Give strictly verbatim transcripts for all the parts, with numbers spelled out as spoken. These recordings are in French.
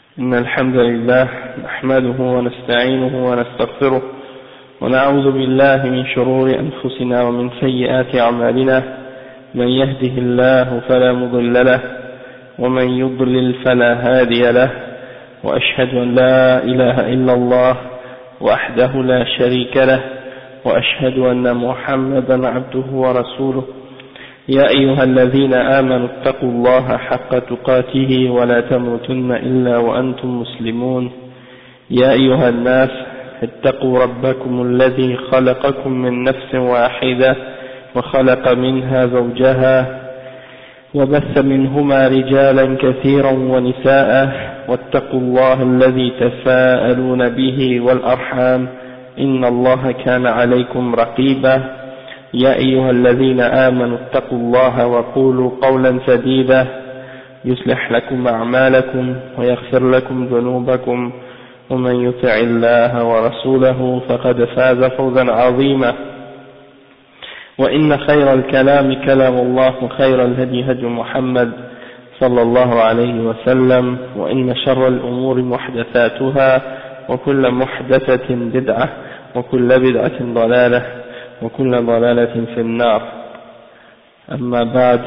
إن الحمد لله نحمده ونستعينه ونستغفره ونعوذ بالله من شرور أنفسنا ومن سيئات أعمالنا من يهده الله فلا مضل له ومن يضلل فلا هادي له وأشهد أن لا إله إلا الله وحده لا شريك له وأشهد أن محمدا عبده ورسوله يا أيها الذين آمنوا اتقوا الله حق تقاته ولا تموتن إلا وأنتم مسلمون يا أيها الناس اتقوا ربكم الذي خلقكم من نفس واحدة وخلق منها زوجها وبث منهما رجالا كثيرا ونساء واتقوا الله الذي تساءلون به والأرحام إن الله كان عليكم رقيبا يا أيها الذين آمنوا اتقوا الله وقولوا قولا سديدا يصلح لكم أعمالكم ويغفر لكم ذنوبكم ومن يطع الله ورسوله فقد فاز فوزا عظيما وإن خير الكلام كلام الله وخير الهدي هدي محمد صلى الله عليه وسلم وإن شر الأمور محدثاتها وكل محدثة بدعة وكل بدعة ضلالة وكل ضلالة في النار. أما بعد.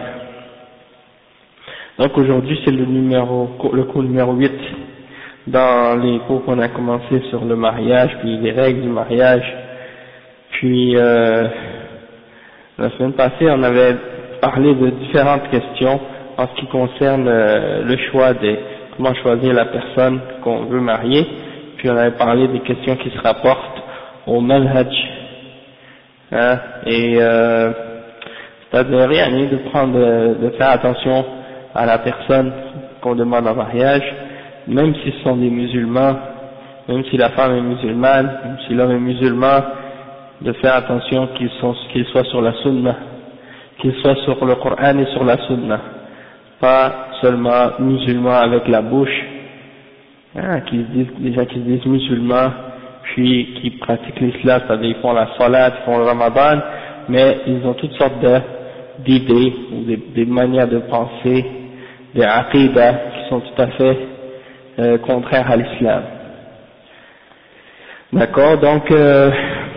Donc aujourd'hui c'est le numéro, le cours numéro huit dans les cours qu'on a commencé sur le mariage, puis les règles du mariage. Puis euh, la semaine passée on avait parlé de différentes questions en ce qui concerne euh, le choix de comment choisir la personne qu'on veut marier. Puis on avait parlé des questions qui se rapportent au manhaj. Hein, et euh, c'est-à-dire rien de prendre, de faire attention à la personne qu'on demande en mariage, même si ce sont des musulmans, même si la femme est musulmane, même si l'homme est musulman, de faire attention qu'ils sont, qu'ils soient sur la sunna, qu'ils soient sur le Coran et sur la sunna, pas seulement musulmans avec la bouche, hein, qui disent, des gens qui se disent musulmans, puis qui pratiquent l'islam, c'est-à-dire ils font la salat, ils font le ramadan, mais ils ont toutes sortes de, d'idées ou des, des manières de penser, des aqidah qui sont tout à fait euh, contraires à l'islam. D'accord, donc euh,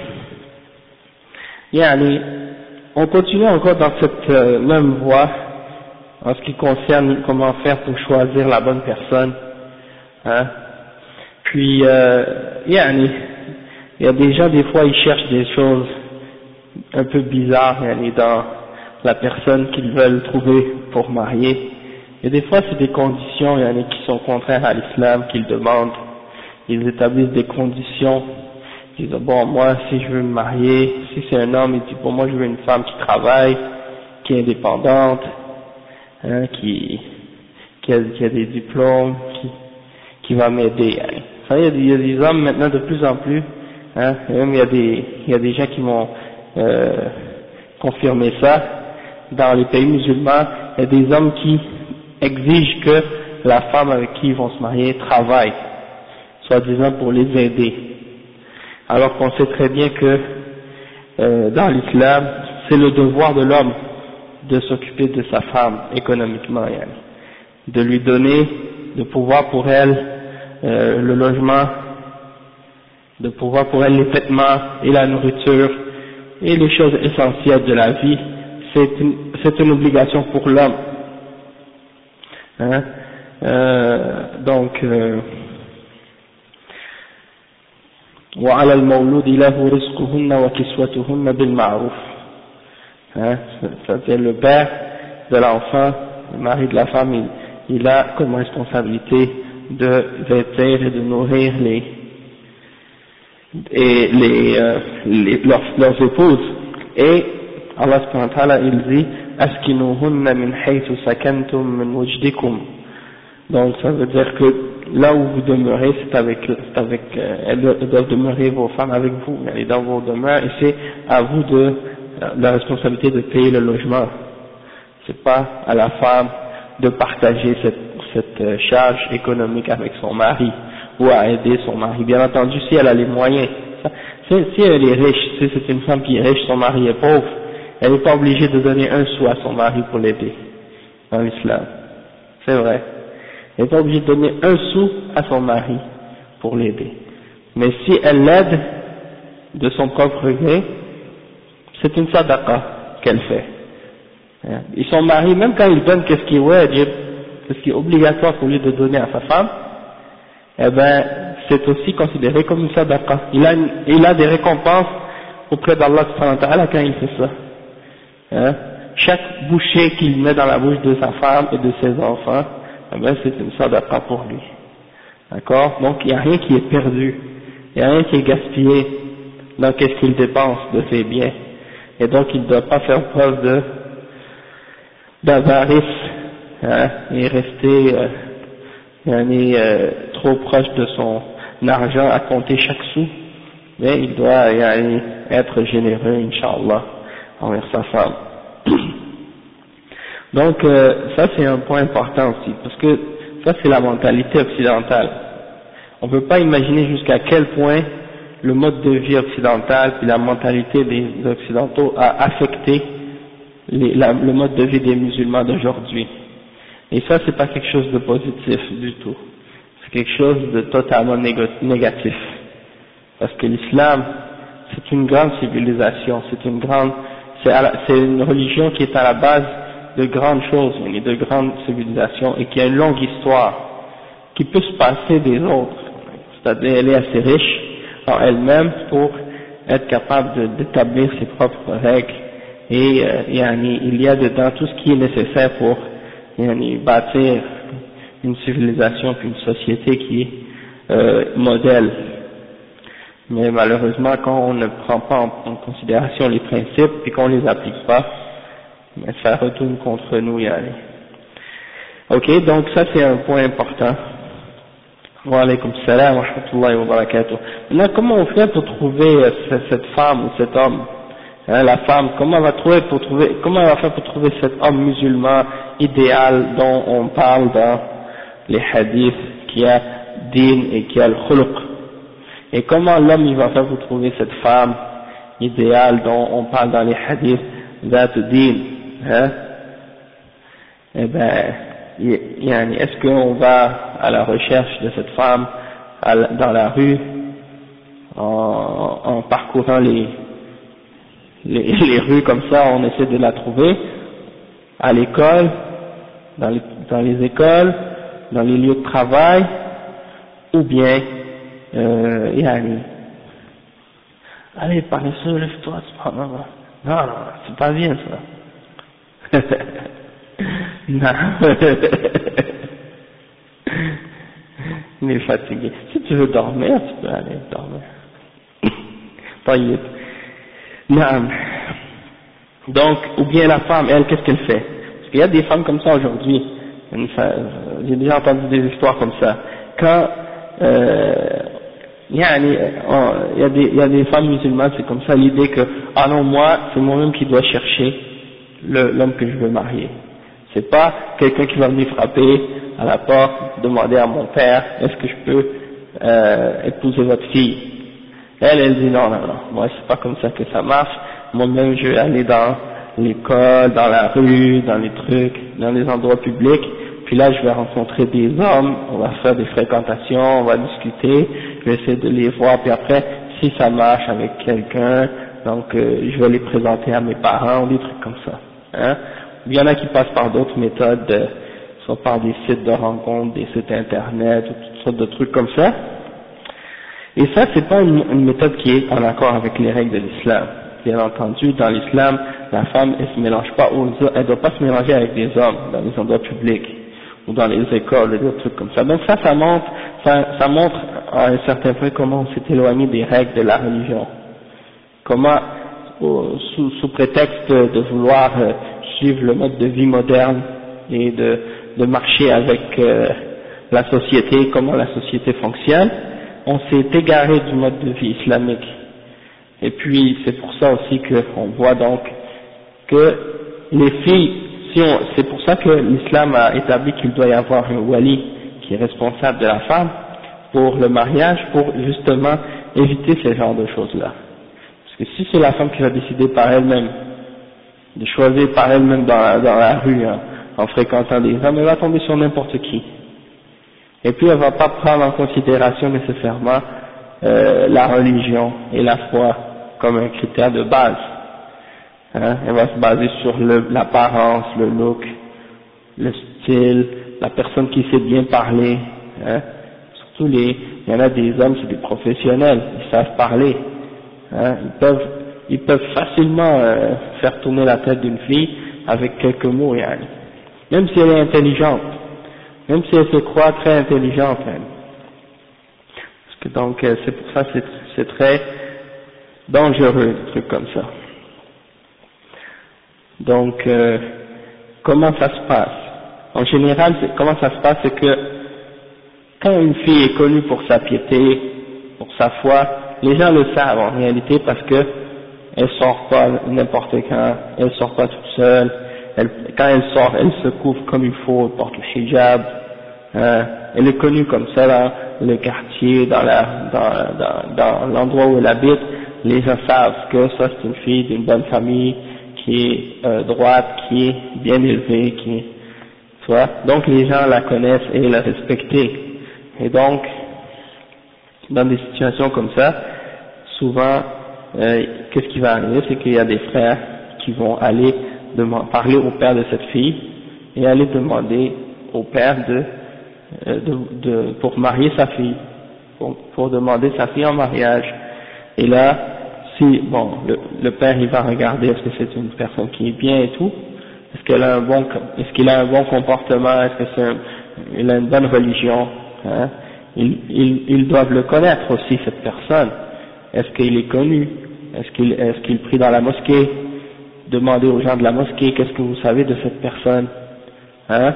yani, on continue encore dans cette euh, même voie en ce qui concerne comment faire pour choisir la bonne personne, hein. Puis, euh, yani, il y a des gens, des fois, ils cherchent des choses un peu bizarres yani, dans la personne qu'ils veulent trouver pour marier. Et des fois, c'est des conditions yani, qui sont contraires à l'islam qu'ils demandent. Ils établissent des conditions. Ils disent, bon, moi, si je veux me marier, si c'est un homme, il dit, bon, moi, je veux une femme qui travaille, qui est indépendante, hein, qui, qui, a, qui a des diplômes, qui, qui va m'aider. Yani. Ça, il y a des, il y a des hommes maintenant de plus en plus, hein, et même il y a des, il y a des gens qui m'ont euh, confirmé ça, dans les pays musulmans, il y a des hommes qui exigent que la femme avec qui ils vont se marier travaille, soi-disant pour les aider, alors qu'on sait très bien que euh, dans l'islam, c'est le devoir de l'homme de s'occuper de sa femme économiquement, yani, de lui donner, de pouvoir pour elle Euh, le logement, de pouvoir pour elle les vêtements et la nourriture et les choses essentielles de la vie, c'est une, c'est une obligation pour l'homme. Hein? Euh, donc, وعلى المولود له رزقهن وكسوتهن بالمعروف. C'est-à-dire le père de l'enfant, le mari de la femme, il, il a comme responsabilité de vêtir et de nourrir les et les, euh, les leurs, leurs épouses. Et Allah subhanahu wa ta'ala il dit askinuhunna min haythu sakantum min wajdikum. Donc ça veut dire que là où vous demeurez, c'est avec, c'est avec euh, elles doivent demeurer vos femmes avec vous, elles sont dans vos demeures, et c'est à vous de la responsabilité de payer le logement. C'est pas à la femme de partager cette cette charge économique avec son mari ou à aider son mari. Bien entendu, si elle a les moyens, si, si elle est riche, si c'est une femme qui est riche, son mari est pauvre, elle n'est pas obligée de donner un sou à son mari pour l'aider dans l'islam. C'est vrai. Elle n'est pas obligée de donner un sou à son mari pour l'aider. Mais si elle l'aide de son propre gré, c'est une sadaqa qu'elle fait. Et son mari, même quand il donne qu'est-ce qui est wajib, qu'est-ce qui est obligatoire pour lui de donner à sa femme, eh ben, c'est aussi considéré comme une sadaqa. Il a, une, il a des récompenses auprès d'Allah subhanahu wa ta'ala quand il fait ça. Hein? Chaque bouchée qu'il met dans la bouche de sa femme et de ses enfants, eh ben, c'est une sadaqa pour lui. D'accord? Donc il n'y a rien qui est perdu, il n'y a rien qui est gaspillé dans qu'est-ce qu'il dépense de ses biens. Et donc il ne doit pas faire preuve de d'avarice, hein, et rester euh, euh, trop proche de son argent à compter chaque sou, mais il doit yani, être généreux, Inch'Allah, envers sa femme. Donc euh, ça c'est un point important aussi, parce que ça c'est la mentalité occidentale. On ne peut pas imaginer jusqu'à quel point le mode de vie occidental et la mentalité des occidentaux a affecté les, la, le mode de vie des musulmans d'aujourd'hui. Et ça c'est pas quelque chose de positif du tout, c'est quelque chose de totalement négatif. Parce que l'islam, c'est une grande civilisation, c'est une grande, c'est une religion qui est à la base de grandes choses, et de grandes civilisations, et qui a une longue histoire, qui peut se passer des autres. C'est-à-dire, elle est assez riche en elle-même pour être capable d'établir ses propres règles, et euh, yani, il y a dedans tout ce qui est nécessaire pour yani, bâtir une civilisation puis une société qui est euh, modèle. Mais malheureusement, quand on ne prend pas en, en considération les principes et qu'on les applique pas, ça retourne contre nous y aller. Ok, donc ça c'est un point important. Wa alaykum salam wa rahmatullahi wa barakatuh. Maintenant, comment on fait pour trouver euh, cette femme ou cet homme, hein, la femme, comment elle va trouver pour trouver, comment elle va faire pour trouver cet homme musulman idéal dont on parle dans les hadiths, qui a din et qui a le khuluq? Et comment l'homme il va faire pour trouver cette femme idéale dont on parle dans les hadiths, zat din, hein? Eh ben, est-ce qu'on va à la recherche de cette femme dans la rue, en, en parcourant les, les, les rues comme ça, on essaie de la trouver, à l'école, dans les, dans les écoles, dans les lieux de travail, ou bien Euh, yani, allez, paresseux, lève-toi, subhanallah. Non, non, c'est pas bien ça. Non. Il est fatigué. Si tu veux dormir, tu peux aller dormir. Taïeb. Non. Donc, ou bien la femme, elle, qu'est-ce qu'elle fait? Parce qu'il y a des femmes comme ça aujourd'hui. J'ai déjà entendu des histoires comme ça. Quand euh, il y a des, il y a des femmes musulmanes, c'est comme ça l'idée que, ah non, moi, c'est moi-même qui dois chercher l'homme que je veux marier. C'est pas quelqu'un qui va venir frapper à la porte, demander à mon père, est-ce que je peux euh, épouser votre fille? Elle, elle dit non, non, non, moi c'est pas comme ça que ça marche, moi-même je vais aller dans l'école, dans la rue, dans les trucs, dans les endroits publics, puis là je vais rencontrer des hommes, on va faire des fréquentations, on va discuter, je vais essayer de les voir, puis après, si ça marche avec quelqu'un, donc euh, je vais les présenter à mes parents, des trucs comme ça. Hein. Il y en a qui passent par d'autres méthodes, euh, soit par des sites de rencontres, des sites internet, ou toutes sortes de trucs comme ça. Et ça, c'est pas une, une méthode qui est en accord avec les règles de l'islam. Bien entendu, dans l'islam, la femme, elle se mélange pas aux, elle doit pas se mélanger avec des hommes dans les endroits publics ou dans les écoles et des trucs comme ça. Donc ça, ça montre, ça, ça montre à un certain point comment on s'est éloigné des règles de la religion. Comment, au, sous, sous prétexte de vouloir euh, suivre le mode de vie moderne et de, de marcher avec euh, la société, comment la société fonctionne, on s'est égaré du mode de vie islamique. Et puis c'est pour ça aussi qu'on voit donc que les filles, si on, c'est pour ça que l'islam a établi qu'il doit y avoir un wali qui est responsable de la femme pour le mariage, pour justement éviter ce genre de choses-là. Parce que si c'est la femme qui va décider par elle-même, de choisir par elle-même dans la, dans la rue, hein, en fréquentant des hommes, elle va tomber sur n'importe qui. Et puis elle va pas prendre en considération nécessairement euh, la religion et la foi comme un critère de base. Hein, elle va se baser sur le, l'apparence, le look, le style, la personne qui sait bien parler. Hein, surtout les, il y en a des hommes, c'est des professionnels, ils savent parler. Hein, ils peuvent, ils peuvent facilement euh, faire tourner la tête d'une fille avec quelques mots, yani. Même si elle est intelligente, même si elle se croit très intelligente. Yani. Parce que donc euh, c'est pour ça que c'est, c'est très dangereux, des trucs comme ça. Donc, euh, comment ça se passe? En général, c'est, comment ça se passe, c'est que quand une fille est connue pour sa piété, pour sa foi, les gens le savent en réalité parce que elle sort pas n'importe quand, elle sort pas toute seule, elle, quand elle sort, elle se couvre comme il faut, elle porte le hijab, hein, elle est connue comme ça dans le quartier, dans la, dans, dans, dans l'endroit où elle habite, les gens savent que ça c'est une fille d'une bonne famille, qui est euh, droite, qui est bien élevée, qui est, tu vois, donc les gens la connaissent et la respectent. Et donc, dans des situations comme ça, souvent, euh, qu'est-ce qui va arriver, c'est qu'il y a des frères qui vont aller demander, parler au père de cette fille et aller demander au père de, euh, de, de pour marier sa fille, pour, pour demander sa fille en mariage. Et là, si, bon, le, le père il va regarder est-ce que c'est une personne qui est bien et tout, est-ce qu'elle a un bon, est-ce qu'il a un bon comportement, est-ce que c'est un, il a une bonne religion, hein, ils, ils, ils doivent le connaître aussi cette personne, est-ce qu'il est connu, est-ce qu'il, est-ce qu'il prie dans la mosquée, demander aux gens de la mosquée qu'est-ce que vous savez de cette personne, hein,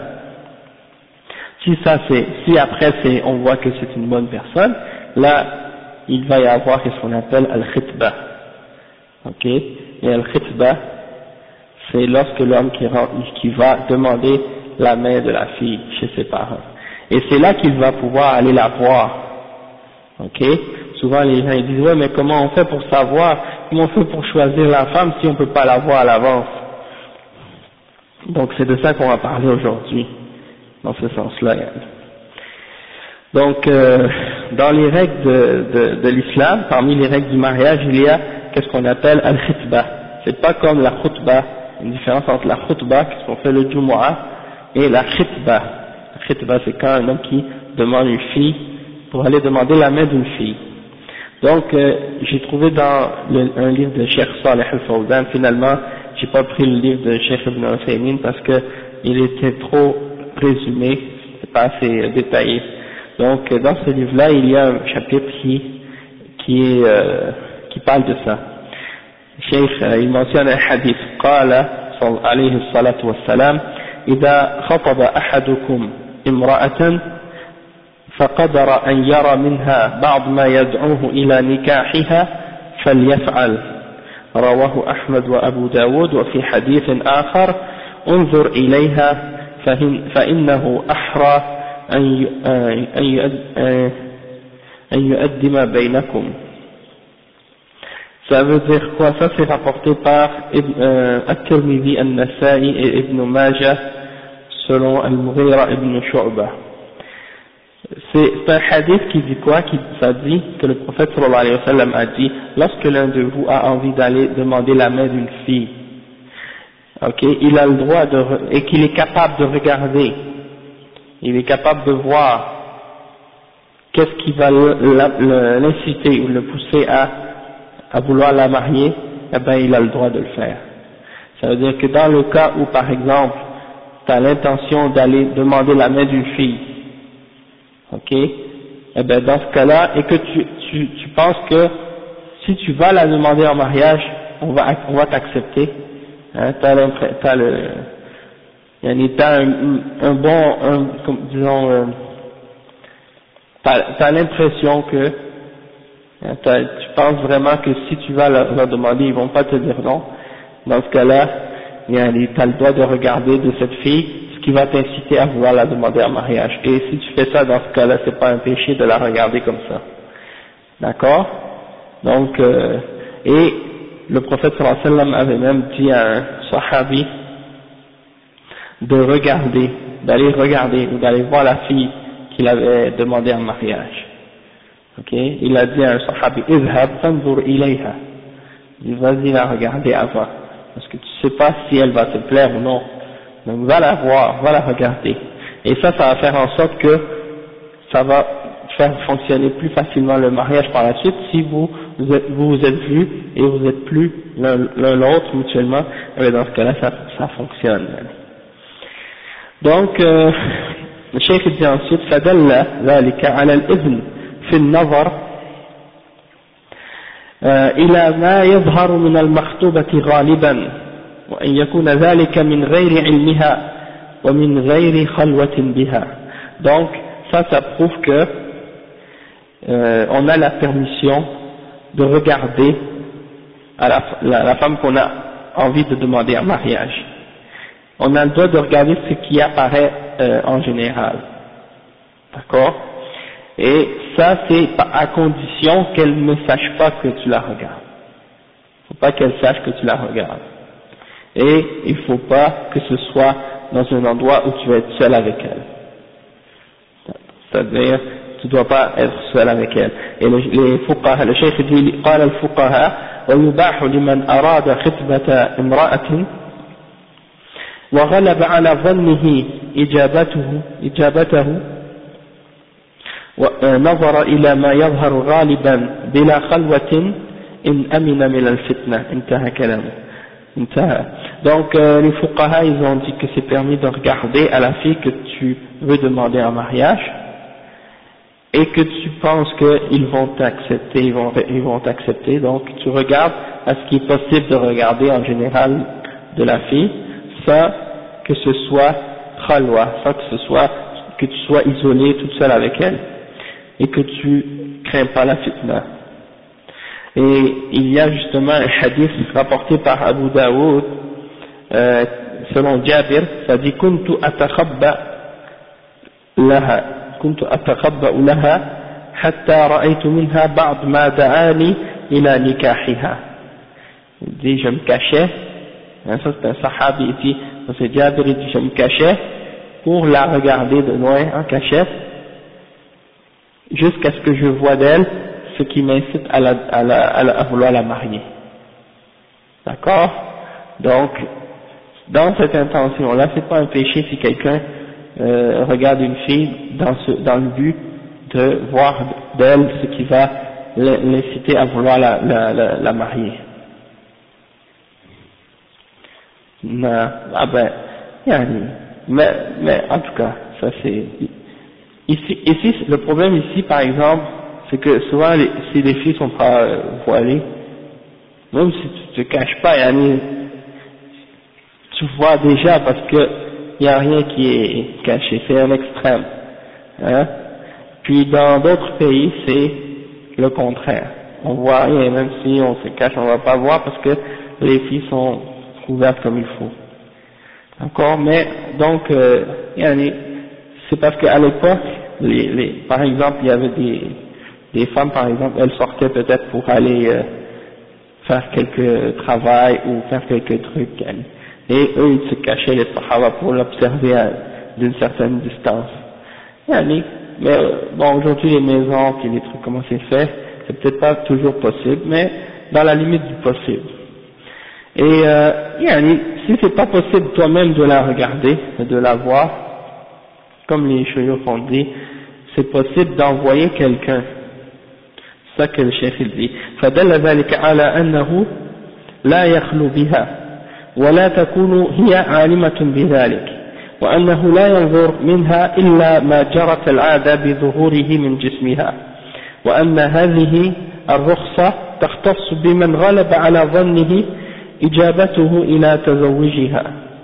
si ça c'est, si après c'est, on voit que c'est une bonne personne, là, il va y avoir ce qu'on appelle al-khitba. Ok, et al-khitba, c'est lorsque l'homme qui, qui va demander la main de la fille chez ses parents. Et c'est là qu'il va pouvoir aller la voir. Ok, souvent les gens ils disent ouais mais comment on fait pour savoir, comment on fait pour choisir la femme si on peut pas la voir à l'avance. Donc c'est de ça qu'on va parler aujourd'hui, dans ce sens-là. Donc, euh, dans les règles de, de, de l'islam, parmi les règles du mariage, il y a qu'est-ce qu'on appelle al-khitba. C'est pas comme la khutba, une différence entre la khutba, qu'est-ce qu'on fait le jumu'ah, et la khitba. La khitba, c'est quand un homme qui demande une fille pour aller demander la main d'une fille. Donc, euh, j'ai trouvé dans le, un livre de Cheikh Saleh al-Fawzan, finalement, j'ai pas pris le livre de Cheikh Ibn Uthaymin parce que il était trop résumé, c'était pas assez euh, détaillé. Donc dans ce livre-là, il y a un chapitre qui, qui, est, euh, qui parle de ça. Cheikh, il mentionne un hadith, قال عليه الصلاة والسلام إذا خطب أحدكم امرأة فقدر أن يرى منها بعض ما يدعوه إلى نكاحها فليفعل. رواه أحمد وأبو داود. وفي حديث آخر انظر إليها فإنه أحرى أن يؤدم بينكم. Ça veut dire quoi? Ça c'est rapporté par euh, At-Tirmidhi, An-Nasa'i et Ibn Majah selon Al-Mughira ibn Shu'bah. C'est un hadith qui dit quoi? Qui, ça dit que le prophète sallallahu alayhi wa sallam a dit lorsque l'un de vous a envie d'aller demander la main d'une fille, ok, il a le droit de, et qu'il est capable de regarder, il est capable de voir qu'est-ce qui va l'inciter ou le pousser à, à vouloir la marier, eh ben il a le droit de le faire. Ça veut dire que dans le cas où par exemple tu as l'intention d'aller demander la main d'une fille, ok, eh ben dans ce cas-là, et que tu, tu, tu penses que si tu vas la demander en mariage, on va, on va t'accepter, hein, t'as t'as le, t'as un, un bon, un, comme, disons, euh, t'as, t'as l'impression que, hein, tu penses vraiment que si tu vas leur, leur demander, ils vont pas te dire non. Dans ce cas-là, t'as le droit de regarder de cette fille ce qui va t'inciter à vouloir la demander en mariage. Et si tu fais ça, dans ce cas-là, c'est pas un péché de la regarder comme ça. D'accord? Donc, euh, et le prophète sallallahu alayhi wa sallam avait même dit à un sahabi de regarder, d'aller regarder, ou d'aller voir la fille qu'il avait demandé en mariage. Ok, il a dit à un sahabi, idhab fanzur ilayha. Il dit, vas-y la regarder avant, parce que tu sais pas si elle va te plaire ou non. Donc va la voir, va la regarder. Et ça, ça va faire en sorte que ça va faire fonctionner plus facilement le mariage par la suite si vous vous êtes, vous, vous êtes vus et vous êtes plus l'un l'autre mutuellement. Et dans ce cas-là, ça, ça fonctionne. Donc, euh, le cheikh dit ensuite, فدل ذلك على الإذن في النظر إلى ما يظهر من المخطوبة غالبا وأن يكون ذلك من غير علمها ومن غير خلوة بها. Donc, ça, ça prouve que euh, on a la permission de regarder à la, la, la femme qu'on a envie de demander en mariage. On a le droit de regarder ce qui apparaît euh, en général. D'accord? Et ça, c'est à condition qu'elle ne sache pas que tu la regardes. Il ne faut pas qu'elle sache que tu la regardes. Et il ne faut pas que ce soit dans un endroit où tu vas être seul avec elle. C'est-à-dire, tu ne dois pas être seul avec elle. Et les, les fuqaha, le cheikh dit, قال الفقهاء ويباح لمن أراد خطبة امرأة وغلب على ظنه إجابته إجابته ونظر إلى ما يظهر غالبا بلا خلوة إن أمن من الفتنة. انتهى كلامه. انتهى. Donc euh, les fuqaha ils ont dit que c'est permis de regarder à la fille que tu veux demander en mariage et que tu penses qu'ils vont t'accepter, ils vont, ils vont t'accepter, donc tu regardes à ce qui est possible de regarder en général de la fille, sans que ce soit khalwa, sans que ce soit, que tu sois isolé toute seule avec elle, et que tu crains pas la fitna. Et il y a justement un hadith rapporté par Abu Daoud, euh, selon Jabir, ça dit kuntu atakhabba laha كنت أتخبأ لها حتى رأيت منها بعض ما دعاني إلى نكاحها. Il dit je me cachais, hein, ça c'est un sahabi, il dit, c'est Jabir, il dit je me cachais pour la regarder de loin en cachette jusqu'à ce que je vois d'elle ce qui m'incite à, la, à, la, à, la, à vouloir la marier. D'accord? Donc dans cette intention là, c'est pas un péché si quelqu'un Euh, regarde une fille dans, ce, dans le but de voir d'elle ce qui va l'inciter à vouloir la, la, la, la marier. Non, ah ben, yani, mais, mais en tout cas, ça c'est ici, ici le problème ici par exemple, c'est que souvent les, si les filles sont pas euh, voilées, même si tu te caches pas, yani, tu vois déjà parce que il n'y a rien qui est caché, c'est un extrême. Hein? Puis dans d'autres pays, c'est le contraire. On voit rien, même si on se cache, on ne va pas voir parce que les filles sont couvertes comme il faut. D'accord? Mais donc, euh, c'est parce qu'à l'époque, les, les, par exemple, il y avait des, des femmes, par exemple, elles sortaient peut-être pour aller euh, faire quelques travail ou faire quelques trucs. Yani. Et eux ils se cachaient les sahaba pour l'observer d'une certaine distance. Yani, mais bon aujourd'hui les maisons et les trucs comment c'est fait, c'est peut-être pas toujours possible, mais dans la limite du possible. Et euh, yani, si c'est pas possible toi-même de la regarder, de la voir, comme les chouyours ont dit, c'est possible d'envoyer quelqu'un. C'est ça que le chef il dit. فدل ذلك على أنه لا يخلو بها ولا تكون هي عالمة بذلك وأنه لا ينظر منها إلا ما جرت العادة بظهوره من جسمها وأن هذه الرخصة تختص بمن غلب على ظنه إجابته إلى تزوجها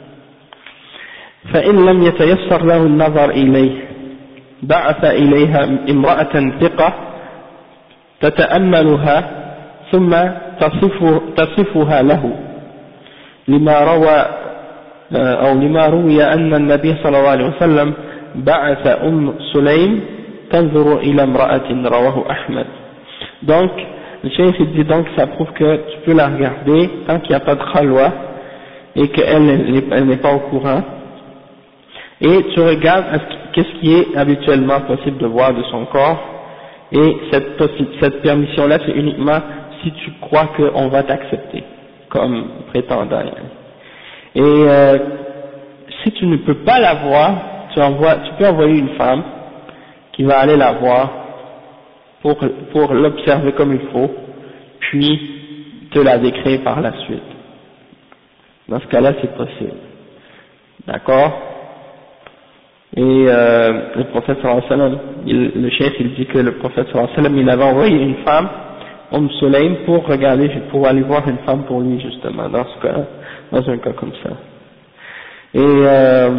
فإن لم يتيسر له النظر إليه بعث إليها امرأة ثقة تتأملها ثم تصف تصفها له لما روى أو لما روي أن النبي صلى الله عليه وسلم بعث أم سليم تنظر إلى امرأة رواه أحمد. Donc le cheikh dit donc ça prouve que tu peux la regarder tant qu'il n'y a pas de khalwa et qu'elle elle n'est pas au courant, et tu regardes qu'est-ce qui est habituellement possible de voir de son corps, et cette, cette permission-là, c'est uniquement si tu crois qu'on va t'accepter comme prétendant. Et euh, si tu ne peux pas la voir, tu, envoies, tu peux envoyer une femme qui va aller la voir pour, pour l'observer comme il faut, puis te la décrire par la suite. Dans ce cas-là, c'est possible. D'accord? Et euh, le prophète sallallahu alayhi wa sallam, il, le cheikh il dit que le prophète sallallahu alayhi wa sallam, il avait envoyé une femme, Umm Sulaym, pour regarder, pour aller voir une femme pour lui justement, dans ce cas, dans un cas comme ça. Et euh,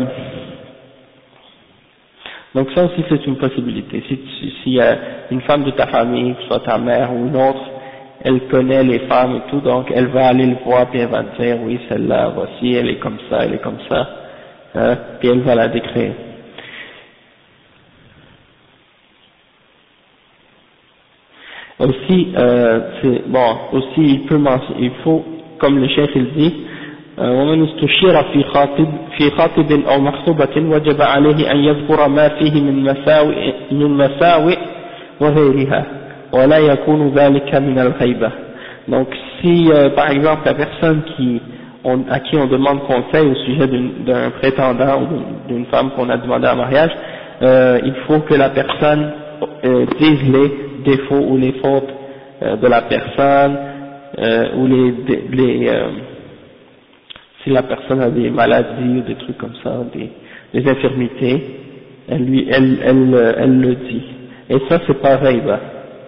donc ça aussi c'est une possibilité. Si si, si euh, une femme de ta famille, que ce soit ta mère ou une autre, elle connaît les femmes et tout, donc elle va aller le voir puis elle va te dire oui celle-là, voici, elle est comme ça, elle est comme ça, hein, puis elle va la décrire. Aussi, euh, c'est, bon, aussi il peut mentionner, il faut, comme le chef il dit, ومن استشير في خاطب في خاطب أو مخطوبة وجب عليه أن يذكر ما فيه من مساوئ من مساوئ وغيرها ولا يكون ذلك من الغيبة. Donc si euh, par exemple la personne qui on, à qui on demande conseil au sujet d'un prétendant ou d'une femme qu'on a demandé en mariage, euh, il faut que la personne euh, dise les défauts ou les fautes euh, de la personne euh, ou les, les euh, si la personne a des maladies ou des trucs comme ça, des, des infirmités, elle lui, elle, elle, elle le dit. Et ça c'est pareil, bah.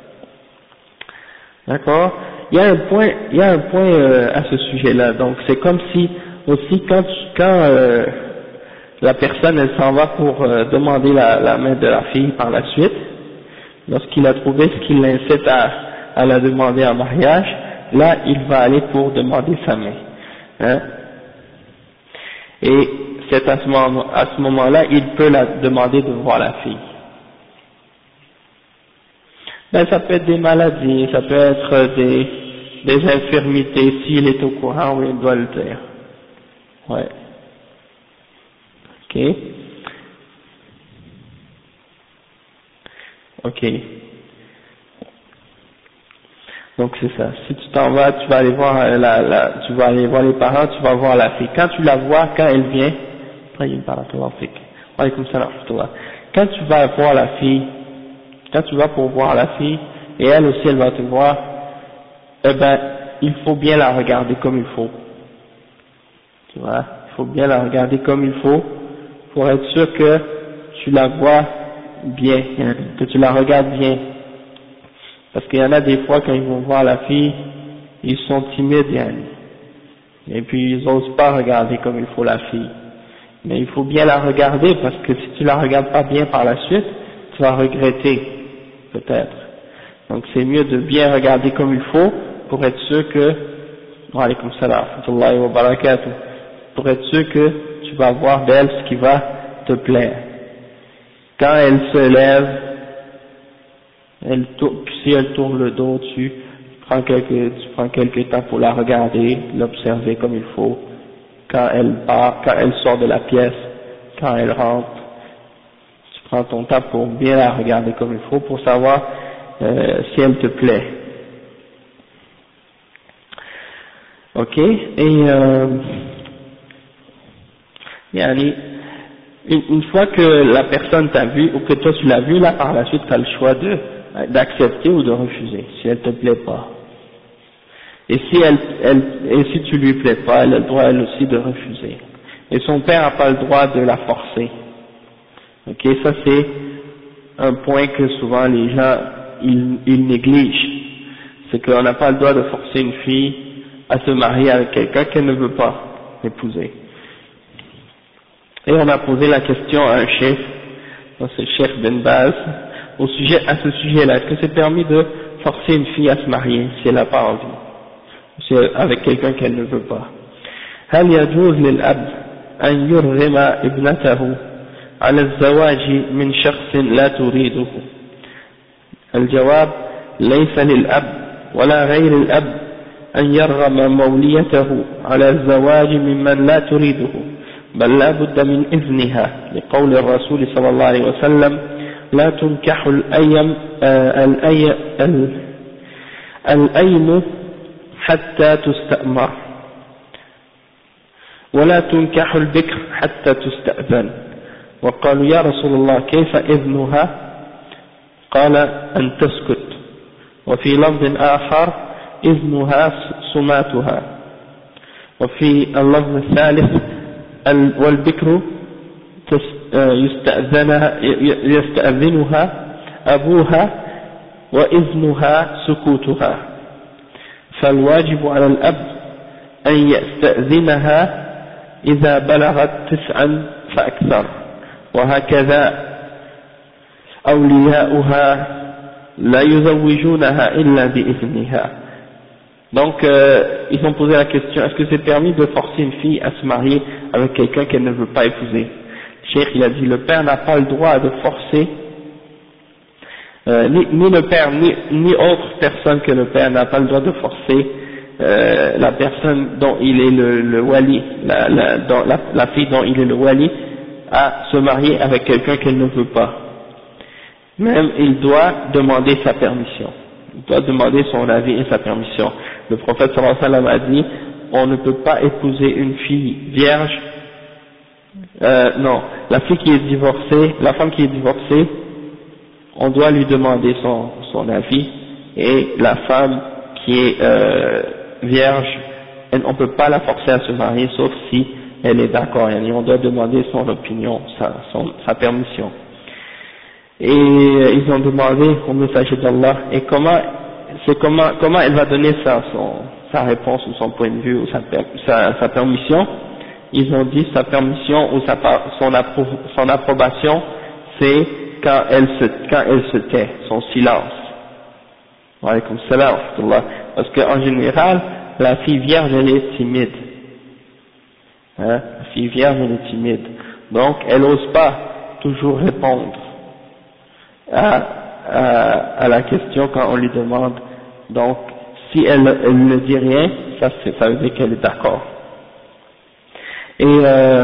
D'accord? Il y a un point, il y a un point euh, à ce sujet-là. Donc c'est comme si aussi quand quand euh, la personne elle s'en va pour euh, demander la, la main de la fille par la suite, lorsqu'il a trouvé ce qui l'incite à, à la demander en mariage, là il va aller pour demander sa main. Hein? Et c'est à ce moment, à ce moment-là, il peut la demander de voir la fille. Ben, ça peut être des maladies, ça peut être des, des infirmités, s'il est au courant, oui, il doit le dire. Ouais. Ok. Ok. Donc c'est ça. Si tu t'en vas, tu vas aller voir la, la, tu vas aller voir les parents, tu vas voir la fille. Quand tu la vois, quand elle vient, quand tu vas voir la fille, quand tu vas pour voir la fille, et elle aussi elle va te voir, eh ben, il faut bien la regarder comme il faut. Tu vois, il faut bien la regarder comme il faut, pour être sûr que tu la vois bien, que tu la regardes bien. Parce qu'il y en a des fois quand ils vont voir la fille, ils sont timides, Yann. Et puis ils n'osent pas regarder comme il faut la fille. Mais il faut bien la regarder parce que si tu la regardes pas bien par la suite, tu vas regretter, peut-être. Donc c'est mieux de bien regarder comme il faut pour être sûr que, wa alaykum salam wa rahmatullahi wa barakatuh, pour être sûr que tu vas voir d'elle ce qui va te plaire. Quand elle se lève, elle tourne, si elle tourne le dos, tu prends quelques, tu prends quelques temps pour la regarder, l'observer comme il faut. Quand elle part, quand elle sort de la pièce, quand elle rentre, tu prends ton temps pour bien la regarder comme il faut, pour savoir euh, si elle te plaît. Ok, et euh, yani, une, une fois que la personne t'a vu, ou que toi tu l'as vu, là par la suite tu as le choix de d'accepter ou de refuser, si elle te plaît pas. Et si elle, elle, et si tu lui plais pas, elle a le droit elle aussi de refuser. Et son père n'a pas le droit de la forcer. Ok, ça c'est un point que souvent les gens ils, ils négligent. C'est qu'on n'a pas le droit de forcer une fille à se marier avec quelqu'un qu'elle ne veut pas épouser. Et on a posé la question à un chef, c'est le chef Ben Baz, au sujet, à ce sujet-là. Est-ce que c'est permis de forcer une fille à se marier si elle n'a pas envie, avec quelqu'un qu'elle ne veut pas? هل يجوز للأب أن يرغم ابنته على الزواج من شخص لا تريده؟ الجواب: ليس للأب ولا غير الأب أن يرغم موليته على الزواج ممن لا تريده، بل لا بد من إذنها لقول الرسول صلى الله عليه وسلم لا تنكح الأيم الأي الأيم حتى تستأمر ولا تنكح البكر حتى تستأذن. وقالوا يا رسول الله كيف إذنها؟ قال أن تسكت. وفي لفظ آخر إذنها صماتها. وفي اللفظ الثالث والبكر يستأذنها, يستأذنها أبوها وإذنها سكوتها. فالواجب على الأب أن يستأذنها إذا بلغت تسعا فأكثر، وهكذا أولياؤها لا يزوجونها إلا بإذنها. Donc euh, ils ont posé la question, est-ce que c'est permis de forcer une fille à se marier avec quelqu'un qu'elle ne veut pas épouser? Le cheikh il a dit le père n'a pas le droit de forcer, euh, ni, ni le père ni, ni autre personne que le père n'a pas le droit de forcer euh, la personne dont il est le, le wali, la, la, dont, la, la fille dont il est le wali, à se marier avec quelqu'un qu'elle ne veut pas. Même il doit demander sa permission. Il doit demander son avis et sa permission. Le prophète sallallahu alayhi wa sallam a dit, on ne peut pas épouser une fille vierge, euh, non, la fille qui est divorcée, la femme qui est divorcée, on doit lui demander son, son avis, et la femme qui est euh, vierge, elle, on ne peut pas la forcer à se marier sauf si elle est d'accord, et on doit demander son opinion, sa, son, sa permission. Et euh, ils ont demandé au messager d'Allah, et comment, c'est comment, comment elle va donner sa, son, sa réponse ou son point de vue ou sa, sa, sa permission. Ils ont dit sa permission ou sa, son, appro, son approbation, c'est quand elle se, quand elle se tait, son silence. Wa alaykoum salam wa rahmatullah. Parce qu'en général, la fille vierge elle est timide. Hein, la fille vierge elle est timide. Donc elle n'ose pas toujours répondre À, à, à la question quand on lui demande. Donc si elle, elle ne dit rien, ça, ça veut dire qu'elle est d'accord. Et euh,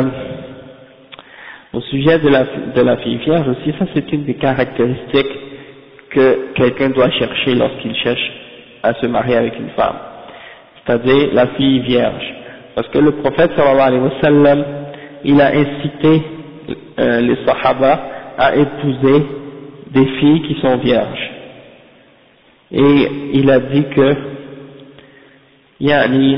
au sujet de la, de la fille vierge aussi, ça c'est une des caractéristiques que quelqu'un doit chercher lorsqu'il cherche à se marier avec une femme, c'est-à-dire la fille vierge, parce que le prophète sallallahu alayhi wa sallam il a incité euh, les sahaba à épouser des filles qui sont vierges, et il a dit que yani,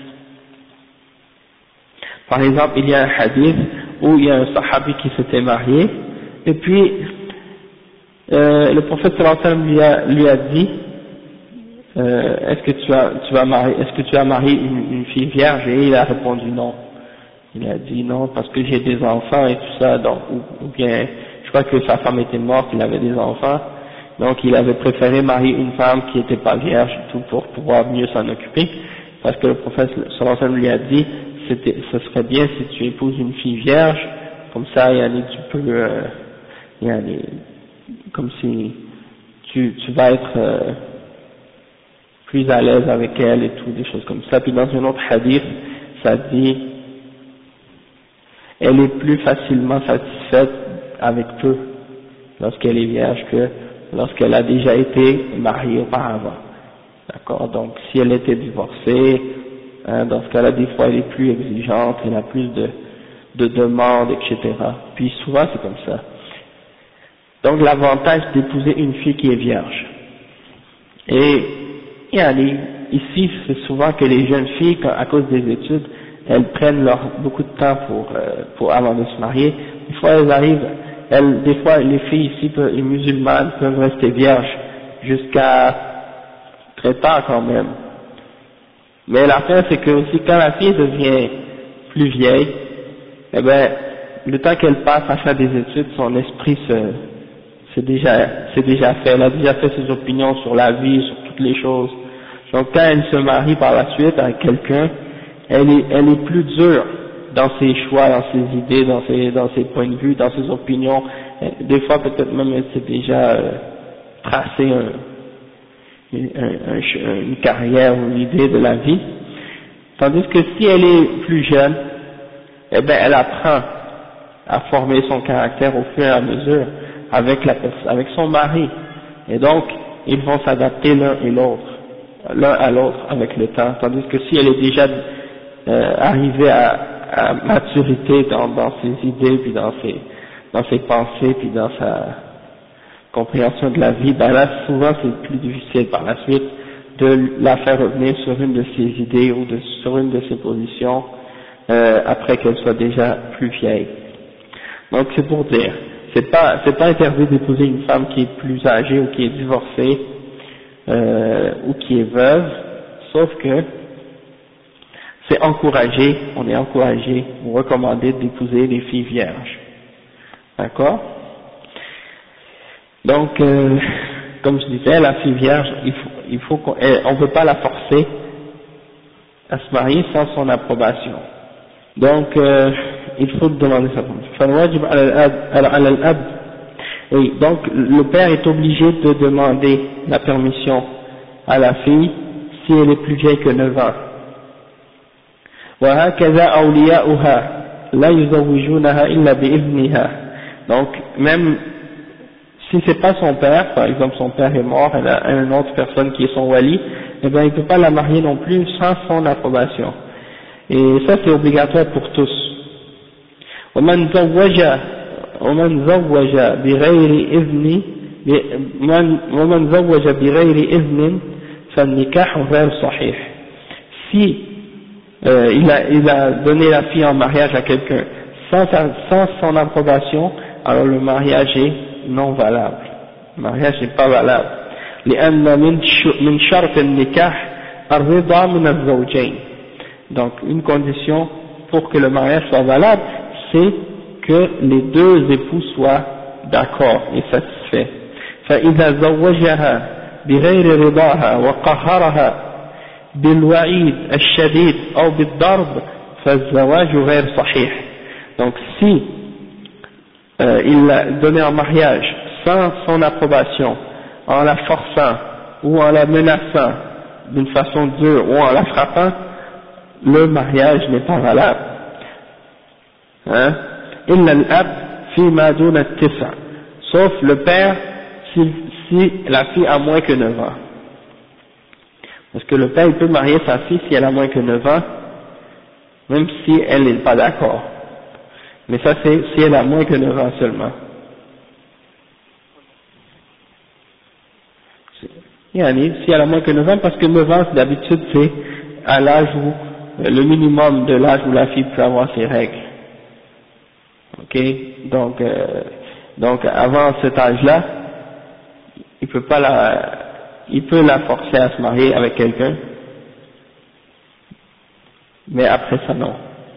par exemple il y a un hadith où il y a un sahabi qui s'était marié, et puis euh, le prophète sallallahu alayhi wa sallam lui a, lui a dit euh, est-ce que tu as, tu vas marier, est-ce que tu as marié une, une fille vierge? Et il a répondu non. Il a dit non parce que j'ai des enfants et tout ça, donc, ou, ou bien je crois que sa femme était morte, il avait des enfants, donc il avait préféré marier une femme qui n'était pas vierge et tout pour pouvoir mieux s'en occuper, parce que le prophète sallallahu alayhi wa sallam lui a dit c'était, ce serait bien si tu épouses une fille vierge, comme ça yani, tu peux euh, yani, comme si tu, tu vas être euh, plus à l'aise avec elle et tout, des choses comme ça. Puis dans un autre hadith ça dit elle est plus facilement satisfaite avec peu lorsqu'elle est vierge que lorsqu'elle a déjà été mariée auparavant. D'accord? Donc si elle était divorcée, hein, dans ce cas-là des fois elle est plus exigeante, elle a plus de, de demandes, et cetera. Puis souvent c'est comme ça. Donc l'avantage d'épouser une fille qui est vierge. Et, et allez, ici c'est souvent que les jeunes filles, quand, à cause des études, elles prennent leur, beaucoup de temps pour, euh, pour avant de se marier. Des fois elles arrivent, elles, des fois les filles ici, les musulmanes peuvent rester vierges jusqu'à très tard quand même. Mais l'affaire c'est que aussi quand la fille devient plus vieille, eh ben le temps qu'elle passe à faire des études, son esprit se, c'est déjà, c'est déjà fait, elle a déjà fait ses opinions sur la vie, sur toutes les choses. Donc quand elle se marie par la suite avec quelqu'un, elle est, elle est plus dure dans ses choix, dans ses idées, dans ses, dans ses points de vue, dans ses opinions. Des fois peut-être même elle s'est déjà euh, tracé un, une, un, une carrière ou une idée de la vie. Tandis que si elle est plus jeune, eh ben elle apprend à former son caractère au fur et à mesure avec la avec son mari, et donc ils vont s'adapter l'un et l'autre, l'un à l'autre avec le temps, tandis que si elle est déjà euh, arrivée à, à maturité dans, dans ses idées, puis dans ses dans ses pensées, puis dans sa compréhension de la vie, ben là souvent c'est plus difficile par la suite de la faire revenir sur une de ses idées ou de, sur une de ses positions euh, après qu'elle soit déjà plus vieille. Donc c'est pour dire, c'est pas c'est pas interdit d'épouser une femme qui est plus âgée ou qui est divorcée euh, ou qui est veuve, sauf que c'est encouragé, on est encouragé ou recommandé d'épouser des filles vierges. D'accord? Donc, euh, comme je disais, la fille vierge, il faut, il faut qu'on ne peut pas la forcer à se marier sans son approbation. Donc, euh, il faut demander ça. Oui, donc le père est obligé de demander la permission à la fille si elle est plus vieille que neuf ans. وهكذا أولياؤها لا يزوجونها إلا بإذنها. Donc, même si c'est pas son père, par exemple son père est mort, elle a une autre personne qui est son wali, eh bien il ne peut pas la marier non plus sans son approbation. Et ça c'est obligatoire pour tous. ومن زوج ومن زوج بغير إذن ومن زوج بغير إذن فالنكاح غير صحيح. Si euh, il, a, il a donné la fille en mariage à quelqu'un sans, sans son approbation, alors le mariage est non valable. Le mariage n'est pas valable. لأن من شرط النكاح الرضا من الزوجين. Donc une condition pour que le mariage soit valable, c'est que les deux époux soient d'accord et satisfaits. فإذا زوجها بغير رضاها وقهرها بالوعيد الشديد أو بالضرب فالزواج غير صحيح. Donc si euh, il l'a donné en mariage sans son approbation, en la forçant ou en la menaçant d'une façon dure ou en la frappant, le mariage n'est pas valable. Hein? إلا الأب فيما دون التسع, sauf le père si, si la fille a moins que neuf ans. Parce que le père il peut marier sa fille si elle a moins que neuf ans, même si elle n'est pas d'accord. Mais ça c'est si elle a moins que neuf ans seulement. Yani, si elle a moins que neuf ans, parce que neuf ans d'habitude c'est à l'âge où, le minimum de l'âge où la fille peut avoir ses règles. Ok, donc, euh, donc avant cet âge-là, il peut pas la, il peut la forcer à se marier avec quelqu'un, mais après ça non.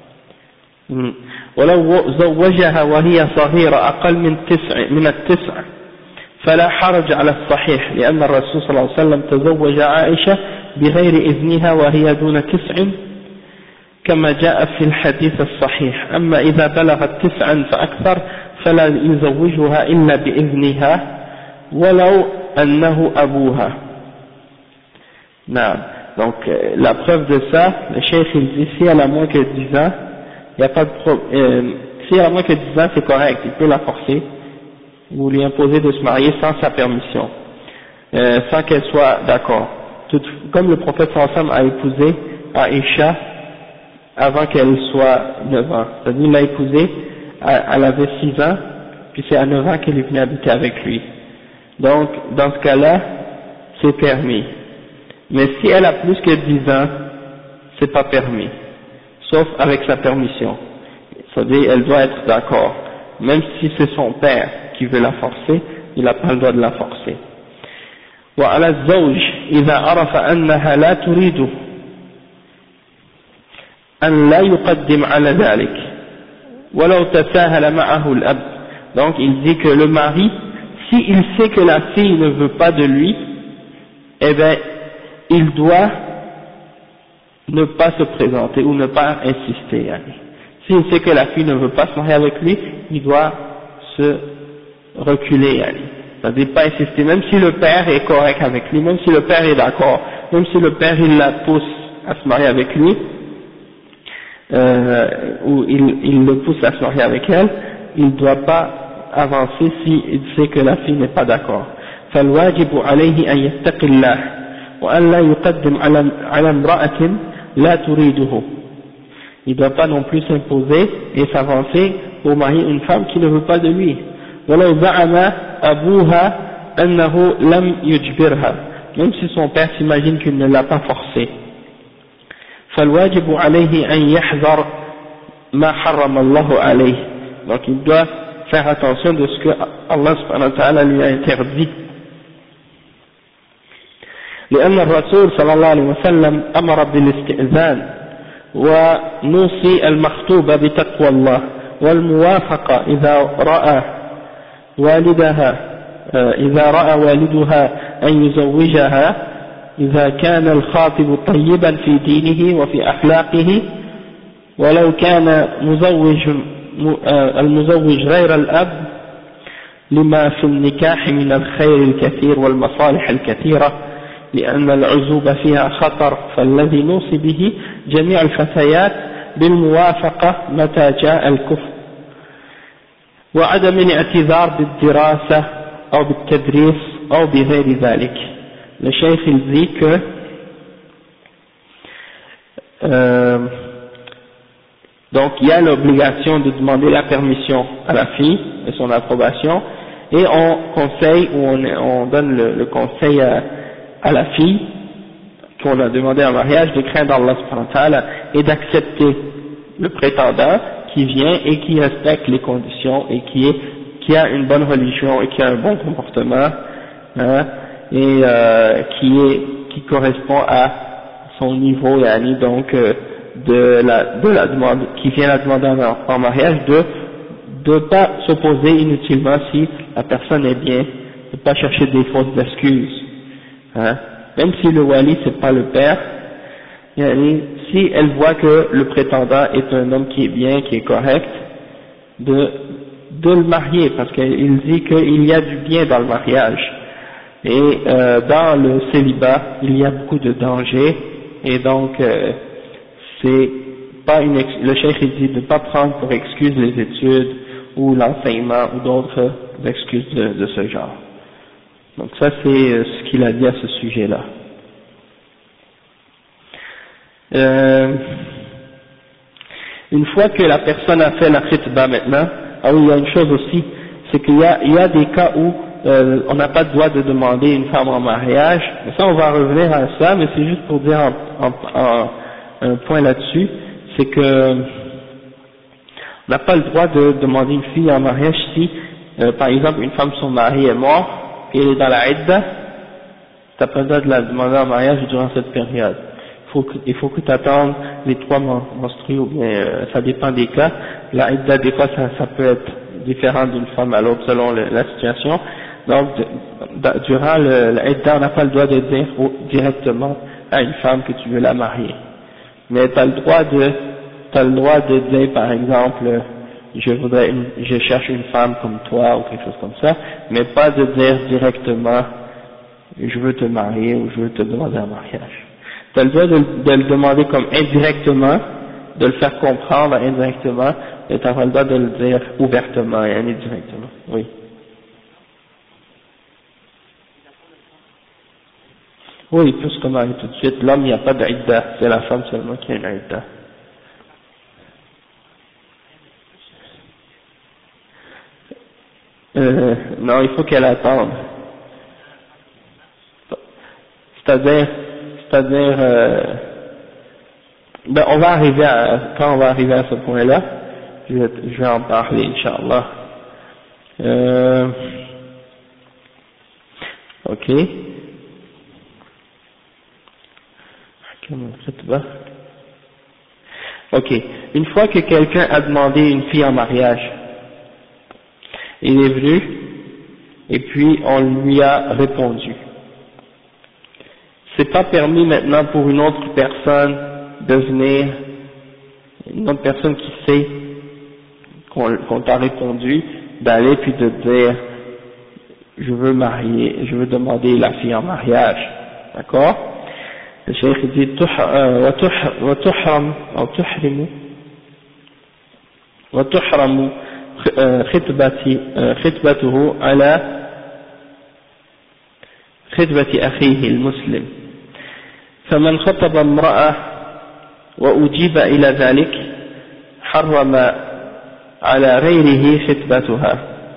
ولو زوجها وهي صغيرة أقل من تسع من التسع فلا حرج على الصحيح لأن الرسول صلى الله عليه وسلم تزوج عائشة بغير إذنها وهي دون تسع كما جاء في الحديث الصحيح. أما إذا بلغت تسعا فأكثر فلا يزوجها إلا بإذنها ولو أنه أبوها. نعم. Donc euh, la preuve de ça, le cheikh il dit si elle a moins que dix ans, il n'y a pas de problème. Euh, si elle a moins que dix ans, c'est correct, il peut la forcer ou lui imposer de se marier sans sa permission, euh, sans qu'elle soit d'accord. Comme le prophète sallallahu alayhi wa sallam a épousé Aïcha avant qu'elle soit neuf ans. C'est-à-dire il l'a épousée, elle avait six ans, puis c'est à neuf ans qu'elle est venue habiter avec lui. Donc dans ce cas-là, c'est permis. Mais si elle a plus que dix ans, c'est pas permis, sauf avec sa permission. C'est-à-dire elle doit être d'accord. Même si c'est son père qui veut la forcer, il n'a pas le droit de la forcer. وعلى الزوج إذا عرف أنها لا تريد أن لا يقدم على ذلك ولو تساهل معه الأب. Donc il dit que le mari, s'il sait que la fille ne veut pas de lui, eh bien il doit ne pas se présenter ou ne pas insister. S'il sait que la fille ne veut pas se marier avec lui, il doit se reculer. C'est-à-dire pas insister, même si le père est correct avec lui, même si le père est d'accord, même si le père il la pousse à se marier avec lui, euh, où il, il le pousse à se marier avec elle, il ne doit pas avancer s'il sait que la fille n'est pas d'accord. فالواجب عليه أن يتقي الله وأن لا يقدم على على امرأة لا تريده. Il ne doit pas non plus s'imposer et s'avancer pour marier une femme qui ne veut pas de lui. ولو زعم أبوها أنه لم يجبرها, même si son père s'imagine qu'il ne l'a pas forcé. فالواجب عليه أن يحذر ما حرم الله عليه. Donc il doit faire attention de ce que Allah subhanahu wa ta'ala lui a interdit. لأن الرسول صلى الله عليه وسلم أمر بالاستئذان ونوصي المخطوبة بتقوى الله والموافقة إذا رأى والدها إذا رأى والدها أن يزوجها إذا كان الخاطب طيبا في دينه وفي أخلاقه ولو كان مزوج المزوج غير الأب لما في النكاح من الخير الكثير والمصالح الكثيرة لأن العزوبة فيها خطر فالذي نوصي به جميع الفتيات بالموافقة متى جاء الكفر وعدم الاعتذار بالدراسة أو بالتدريس أو بغير ذلك. Le cheikh il dit que euh, donc il y a l'obligation de demander la permission à la fille et son approbation, et on conseille ou on, on donne le, le conseil à, à la fille qu'on a demandé en mariage de craindre Allah subhanahu wa ta'ala et d'accepter le prétendant qui vient et qui respecte les conditions et qui est qui a une bonne religion et qui a un bon comportement, hein, et euh, qui est qui correspond à son niveau, yani, donc euh, de la de la demande, qui vient la demander en, en mariage, de de pas s'opposer inutilement si la personne est bien, de pas chercher des fausses excuses, hein, même si le wali c'est pas le père, yani, si elle voit que le prétendant est un homme qui est bien, qui est correct, de de le marier, parce qu'il dit qu'il y a du bien dans le mariage. Et euh, dans le célibat, il y a beaucoup de dangers, et donc euh, c'est pas une ex le cheikh il dit de ne pas prendre pour excuse les études ou l'enseignement ou d'autres excuses de, de ce genre. Donc ça c'est ce qu'il a dit à ce sujet-là. Euh, une fois que la personne a fait la khitba maintenant, ah oui, il y a une chose aussi, c'est qu'il y a, il y a des cas où euh, on n'a pas le droit de demander une femme en mariage, mais ça on va revenir à ça, mais c'est juste pour dire en, en, en, un point là-dessus, c'est que on n'a pas le droit de demander une fille en mariage si, euh, par exemple, une femme, son mari est mort et elle est dans la idda, tu n'as pas le droit de la demander en mariage durant cette période. Faut que, il faut que tu attendes les trois menstrues, ou bien euh, ça dépend des cas. La idda, des fois, ça, ça peut être différent d'une femme à l'autre selon le, la situation. Donc, de, de, durant le, la idda, on n'a pas le droit de dire directement à une femme que tu veux la marier. Mais tu as le droit de, t'as le droit de dire, par exemple, je voudrais, une, je cherche une femme comme toi, ou quelque chose comme ça, mais pas de dire directement, je veux te marier, ou je veux te demander un mariage. Tu as le droit de, de le demander comme indirectement, de le faire comprendre indirectement, et tu as le droit de le dire ouvertement et indirectement. Oui. Oui, il peut se marier tout de suite. L'homme, il n'y a pas d'idda, c'est la femme seulement qui a une idda. Euh, non, il faut qu'elle attende. C'est-à-dire, c'est-à-dire, euh, ben on va arriver à, quand on va arriver à ce point-là, je vais, je vais en parler, Inch'Allah. Euh, ok. Ok. Une fois que quelqu'un a demandé une fille en mariage, il est venu, et puis on lui a répondu. C'est pas permis maintenant pour une autre personne de venir, une autre personne qui sait qu'on qu'on t'a répondu, d'aller puis de dire je veux marier, je veux demander la fille en mariage, d'accord? Le cheikh dit وتحرم أو تحرم وتحرم خطبة خطبته على خطبة أخيه المسلم. فمن خطب امرأة وأجيب إلى ذلك حرم على غيره خطبتها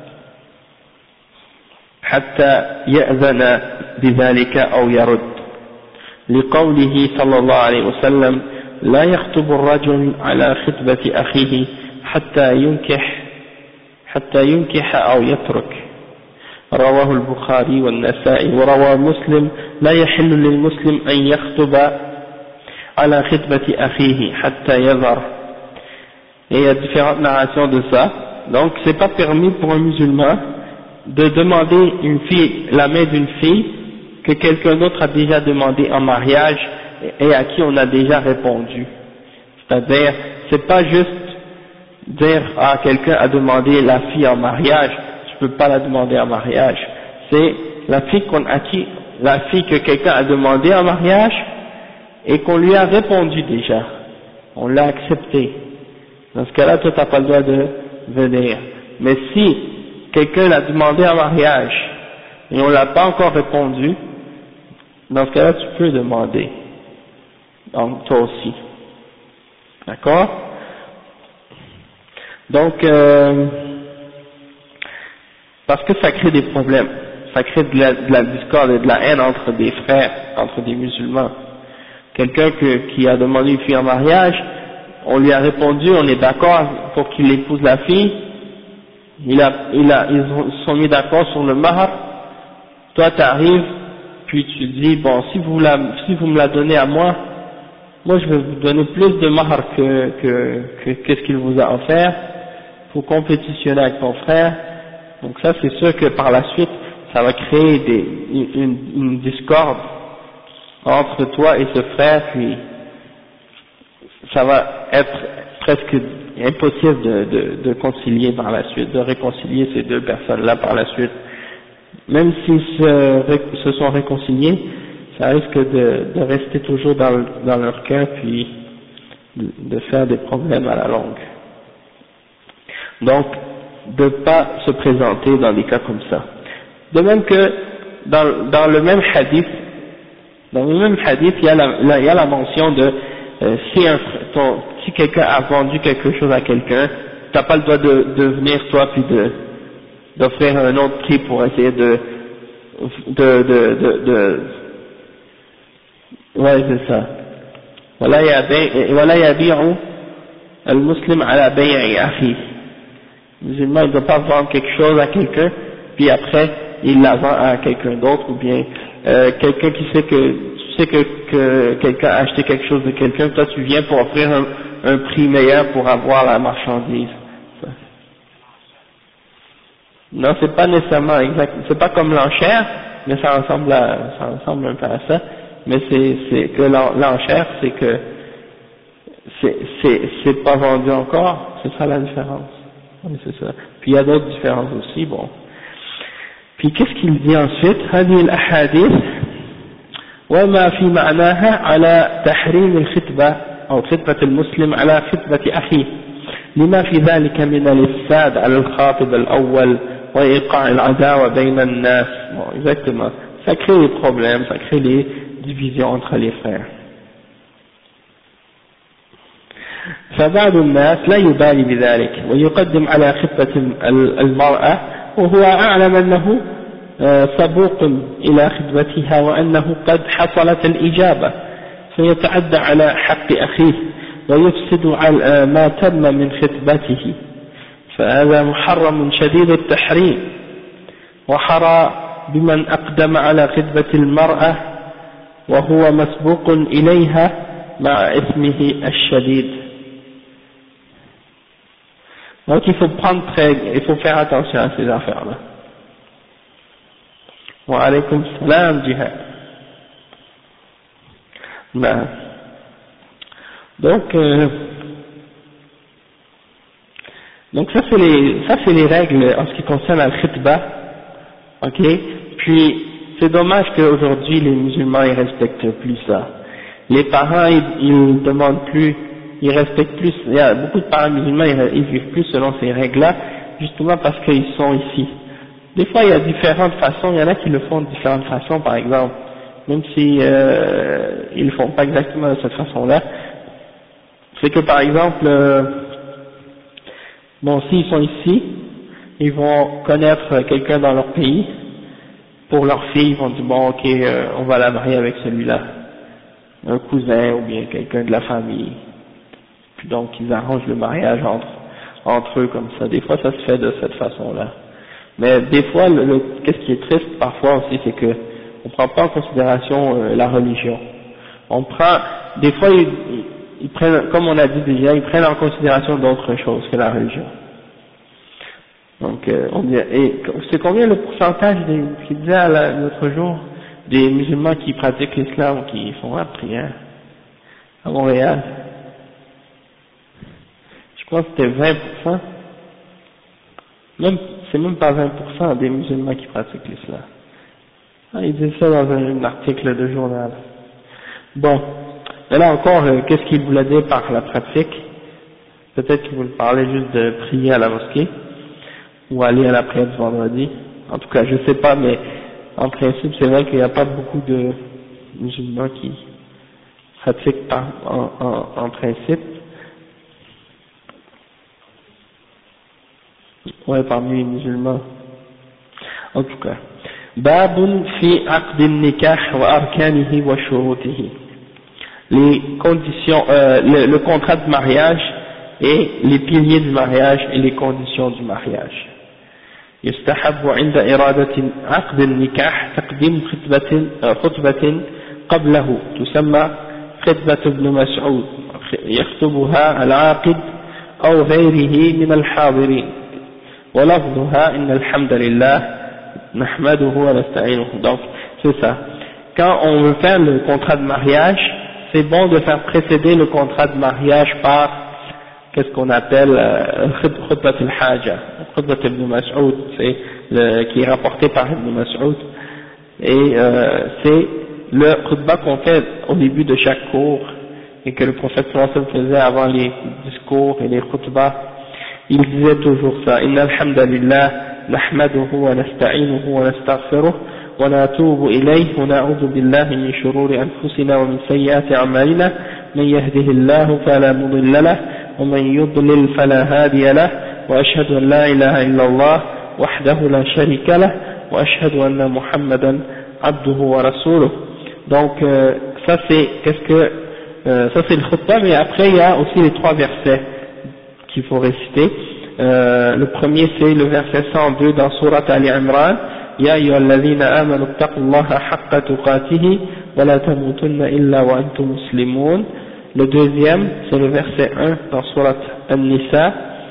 حتى يأذن بذلك أو يرد، لقوله صلى الله عليه وسلم: لا يخطب الرجل على خطبة أخيه حتى ينكح حتى ينكح أو يترك. رواه البخاري والنسائي. وروى مسلم: لا يحل للمسلم أن يخطب على خطبة أخيه حتى يذر. Et il y a différentes narrations de ça. Donc c'est pas permis pour un musulman de demander une fille, la main d'une fille que quelqu'un d'autre a déjà demandé en mariage et à qui on a déjà répondu. C'est-à-dire, c'est pas juste dire ah quelqu'un a demandé la fille en mariage, je peux pas la demander en mariage. C'est la fille qu'on a qui, la fille que quelqu'un a demandé en mariage et qu'on lui a répondu déjà, on l'a accepté. Dans ce cas-là, toi t'as pas le droit de venir. Mais si quelqu'un l'a demandé en mariage et on l'a pas encore répondu, dans ce cas-là tu peux demander. Donc toi aussi. D'accord? Donc euh, parce que ça crée des problèmes, ça crée de la, de la discorde et de la haine entre des frères, entre des musulmans. Quelqu'un que, qui a demandé une fille en mariage, on lui a répondu, on est d'accord pour qu'il épouse la fille, il a, il a, ils se sont mis d'accord sur le mahar, toi tu arrives, puis tu dis, bon, si vous, la, si vous me la donnez à moi, moi je vais vous donner plus de mahar que, que, que, qu'est-ce qu'il vous a offert, pour compétitionner avec ton frère. Donc ça c'est sûr que par la suite, ça va créer des, une, une discorde entre toi et ce frère, puis ça va être presque impossible de, de, de concilier par la suite, de réconcilier ces deux personnes-là par la suite. Même s'ils se, se sont réconciliés, ça risque de, de rester toujours dans, dans leur cœur, puis de, de faire des problèmes à la longue. Donc, de ne pas se présenter dans des cas comme ça. De même que dans, dans le même hadith, dans le même hadith, il y a la, il y a la mention de euh, si, un, ton, si quelqu'un a vendu quelque chose à quelqu'un, tu n'as pas le droit de, de venir toi puis de d'offrir un autre prix pour essayer de de de de, de ouais c'est ça. Voilà yabi'u al-muslim ala bay'i akhi. Le musulman il ne doit pas vendre quelque chose à quelqu'un puis après il la vend à quelqu'un d'autre, ou bien euh, quelqu'un qui sait que tu sais que, que quelqu'un a acheté quelque chose de quelqu'un, toi tu viens pour offrir un, un prix meilleur pour avoir la marchandise. Ça. Non, c'est pas nécessairement exact, c'est pas comme l'enchère, mais ça ressemble à, ça ressemble un peu à ça. Mais c'est, c'est que l'enchère, c'est que c'est, c'est, c'est pas vendu encore, c'est ça la différence. Oui, c'est ça. Puis il y a d'autres différences aussi, bon. Puis qu'est-ce qu'il dit ensuite? هذه الأحاديث وما في معناها على تحريم الخطبة أو خطبة المسلم على خطبة أخيه لما في ذلك من الإفساد على الخاطب الأول وإيقاع العداوة بين الناس. Bon, exactement. Ça crée des problèmes, ça crée des divisions entre les frères. فبعض الناس لا يبالي بذلك ويقدم على خطبة المرأة وهو أعلم أنه سبوق إلى خطبتها وأنه قد حصلت الإجابة، فيتعدى على حق أخيه ويفسد على ما تم من خطبته، فهذا محرم شديد التحريم. وحرى بمن أقدم على خطبة المرأة وهو مسبوق إليها مع إثمه الشديد. Donc il faut prendre très, il faut faire attention à ces affaires-là. Wa alaykum salam jihad. Ben, donc, euh, donc ça c'est les, ça c'est les règles en ce qui concerne la khitba, ok. Puis c'est dommage qu'aujourd'hui les musulmans ils respectent plus ça. Les parents ils, ils demandent plus ils respectent plus, il y a beaucoup de parents musulmans, ils, ils vivent plus selon ces règles-là, justement parce qu'ils sont ici. Des fois, il y a différentes façons, il y en a qui le font de différentes façons, par exemple, même si euh, ils le font pas exactement de cette façon-là. C'est que, par exemple, euh, bon, s'ils sont ici, ils vont connaître quelqu'un dans leur pays, pour leur fille, ils vont dire, bon, ok, euh, on va la marier avec celui-là, un cousin ou bien quelqu'un de la famille. Puis donc, ils arrangent le mariage entre, entre eux comme ça. Des fois, ça se fait de cette façon-là. Mais des fois, le, le, qu'est-ce qui est triste parfois aussi, c'est que on prend pas en considération euh, la religion. On prend, des fois, ils, ils prennent, comme on a dit déjà, ils prennent en considération d'autres choses que la religion. Donc, euh, on dit, et c'est combien le pourcentage des, qui disait l'autre jour, des musulmans qui pratiquent l'islam, qui font la prière à Montréal? Je pense que c'était vingt pour cent. Même, c'est même pas vingt pour cent des musulmans qui pratiquent l'islam. Ah, ils disent ça dans un, un article de journal. Bon, et là encore, euh, qu'est-ce qu'il voulait dire par la pratique? Peut-être qu'il voulait parler juste de prier à la mosquée, ou aller à la prière du vendredi. En tout cas, je sais pas, mais en principe, c'est vrai qu'il n'y a pas beaucoup de musulmans qui pratiquent par, en, en, en principe. Ouais, parmi les musulmans. En tout cas. Babun fi aqd al-nikah wa arkanihi wa shurutihi. Les conditions, euh, le, le contrat de mariage et les piliers du mariage et les conditions du mariage. يستحب عند إرادة عقد النكاح تقديم خطبة خطبة قبله تسمى خطبة ابن مسعود يخطبها العاقد أو غيره من الحاضرين ولفظها إن الحمد لله نحمده ونستعينه. Donc c'est ça, quand on veut faire le contrat de mariage, c'est bon de faire précéder le contrat de mariage par qu'est-ce qu'on appelle khutbat al-haja, khutbat ibn Mas'ud, c'est le, qui est rapporté par Ibn Mas'ud, et euh, c'est le khutbah qu'on fait au début de chaque cours, et que le prophète sallallahu alayhi wa sallam faisait avant les discours et les khutbahs. Il disait toujours ça, inna alhamdulillah nahmaduhu wa nasta'inuhu wa nastaghfiruh wa natubu ilayhi wa na'udhu billahi min shururi anfusina wa min sayyiati a'malina man yahdihillahu fala mudilla lahu ومن يضلل فلا هادي له وأشهد أن لا إله إلا الله وحده لا شريك له وأشهد أن محمدا عبده ورسوله. Donc euh, ça c'est qu'est-ce que euh, ça c'est le khutbah, mais après il y a aussi les trois versets qu'il faut réciter. Euh, le premier c'est le verset cent deux dans sourate Ali Imran, ya ayyuhalladhina amanu ittaqullaha haqqa tuqatihi wa la tamutunna illa wa antum muslimun. Le deuxième, c'est le verset un dans sourate An-Nisa.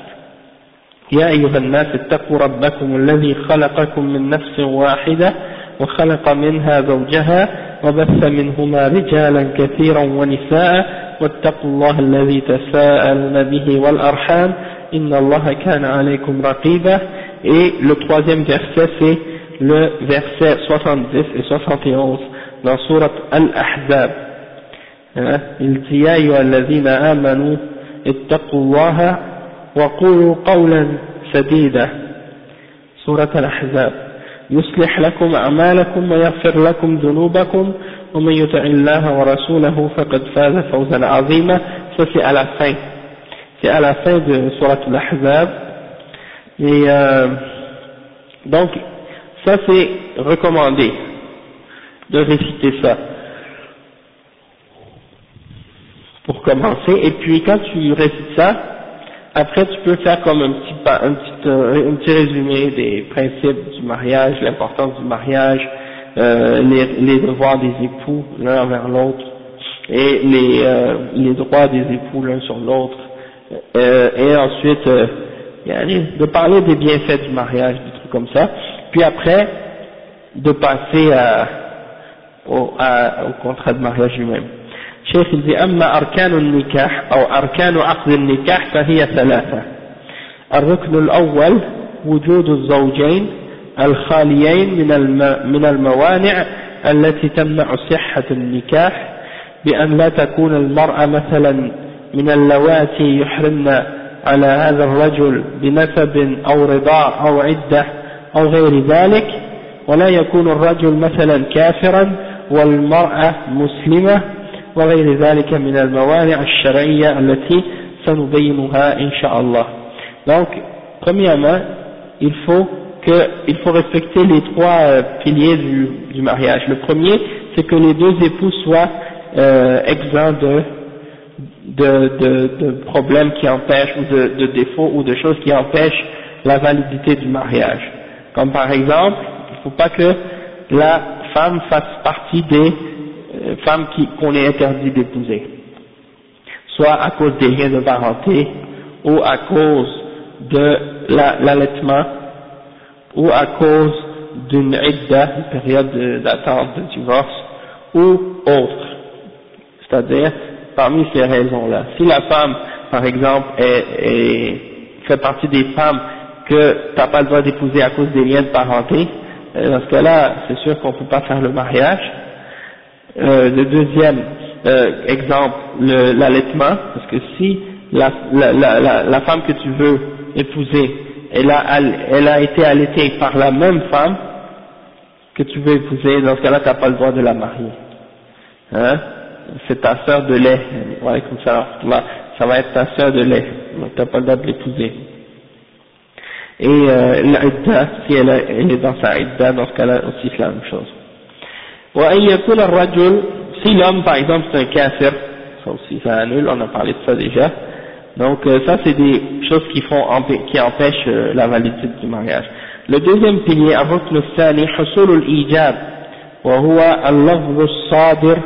يا أيها الناس اتقوا ربكم الذي خلقكم من نفس واحدة وخلق منها زوجها وبث منهما رجالا كثيرا ونساء واتقوا الله الذي تساءلون به والأرحام إن الله كان عليكم رقيبا. Et le troisième verset, c'est le verset soixante-dix et soixante et onze dans sourate Al-Ahzab. Il dit يا أيها الذين آمنوا اتقوا الله وقولوا قولا سديدا. سورة الأحزاب. يصلح لكم أعمالكم ويغفر لكم ذنوبكم ومن يطع الله ورسوله فقد فاز فوزا عظيما. Ça c'est à la fin, c'est à la fin de Surat al-Ahzab. Et euh, donc ça c'est recommandé de réciter ça pour commencer. Et puis quand tu récites ça, après tu peux faire comme un petit, un petit, un petit résumé des principes du mariage, l'importance du mariage, euh, les, les devoirs des époux l'un envers l'autre et les, euh, les droits des époux l'un sur l'autre, euh, et ensuite euh, de parler des bienfaits du mariage, des trucs comme ça. Puis après de passer à, au, à, au contrat de mariage lui-même. شيخ يقول أما أركان النكاح أو أركان عقد النكاح فهي ثلاثة. الركن الأول وجود الزوجين الخاليين من من الموانع التي تمنع صحة النكاح، بأن لا تكون المرأة مثلا من اللواتي يحرمن على هذا الرجل بنسب أو رضاع أو عدة أو غير ذلك، ولا يكون الرجل مثلا كافرا والمرأة مسلمة وغير ذلك من الموانع الشرعية التي سنبينها إن شاء الله. Donc, premièrement, il faut que, il faut respecter les trois euh, piliers du, du mariage. Le premier, c'est que les deux époux soient euh, exempts de, de, de, de problèmes qui empêchent, ou de, de défauts, ou de choses qui empêchent la validité du mariage. Comme par exemple, il ne faut pas que la femme fasse partie des euh, femmes qui, qu'on est interdit d'épouser, soit à cause des liens de parenté, ou à cause de la, l'allaitement, ou à cause d'une idda, une période d'attente de divorce, ou autre. C'est-à-dire, parmi ces raisons-là, si la femme, par exemple, est, est, fait partie des femmes que tu n'as pas le droit d'épouser à cause des liens de parenté, dans ce cas-là, c'est sûr qu'on ne peut pas faire le mariage. Euh, le deuxième euh, exemple, le, l'allaitement, parce que si la, la, la, la, la femme que tu veux épouser, elle a, elle a été allaitée par la même femme que tu veux épouser, dans ce cas-là, tu n'as pas le droit de la marier. Hein? C'est ta sœur de lait. Ouais, comme ça, ça va être ta sœur de lait. Donc, tu n'as pas le droit de l'épouser. Et euh, l'idda, si elle, a, elle est dans sa idda, dans ce cas-là aussi c'est la même chose. وأن يكون الرجل, si l'homme par exemple c'est un kafir, ça aussi ça annule, on a parlé de ça déjà. Donc euh, ça c'est des choses qui font qui empêchent euh, la validité du mariage. Le deuxième pilier, الركن الثاني حصول الإيجاب وهو اللفظ الصادر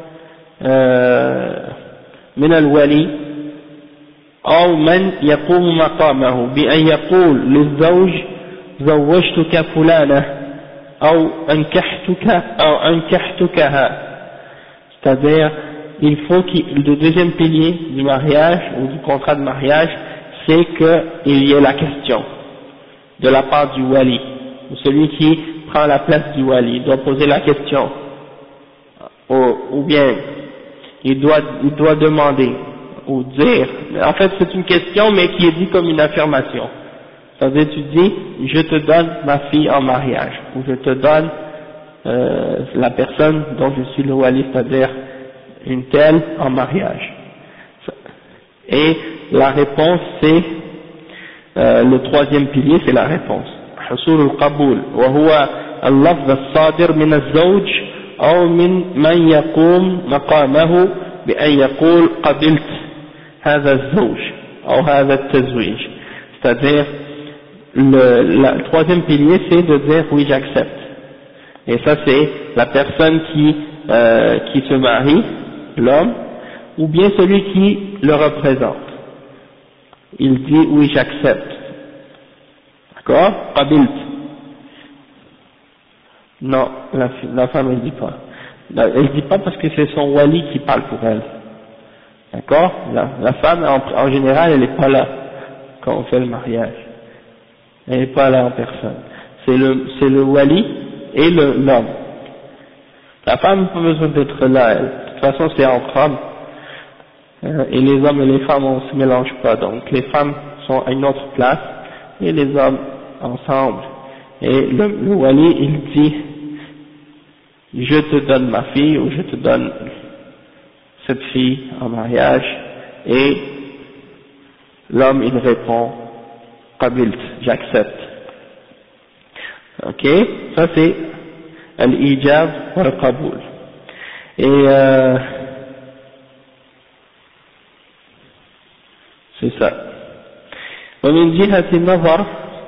من الولي أو من يقوم مقامه بأن يقول للزوج زوجتك فلانة أو أنكحتك أو أنكحتكها. C'est-à-dire, il faut qu'il, le deuxième pilier du mariage ou du contrat de mariage, c'est qu'il y ait la question de la part du wali, ou celui qui prend la place du wali, il doit poser la question, ou, ou bien il doit, il doit demander ou dire, en fait c'est une question mais qui est dit comme une affirmation, c'est-à-dire tu dis je te donne ma fille en mariage, ou je te donne euh, la personne dont je suis le wali, c'est-à-dire une telle en mariage. Et la réponse c'est euh, le troisième pilier, c'est la réponse. حصول القبول وهو اللفظ الصادر من الزوج أو من من يقوم مقامه بأن يقول قبلت هذا الزوج أو هذا التزويج. C'est-à-dire le, la, le troisième pilier c'est de dire oui j'accepte. Et ça c'est la personne qui euh, qui se marie, l'homme, ou bien celui qui le représente. Il dit oui j'accepte. D'accord? Qabilt. Non, la, la femme elle dit pas. Elle dit pas parce que c'est son wali qui parle pour elle. D'accord? La, la femme en, en général elle n'est pas là quand on fait le mariage. Elle n'est pas là en personne. C'est le c'est le wali et le l'homme. La femme n'a pas besoin d'être là. Elle. De toute façon c'est entre hommes. Et les hommes et les femmes on se mélange pas. Donc les femmes sont à une autre place et les hommes ensemble. Et le, le wali il dit je te donne ma fille ou je te donne cette fille en mariage, et l'homme il répond qabilt, j'accepte. Ok, ça c'est al-ijab wa al-qaboul. Et euh, c'est ça. ومن جهة النظر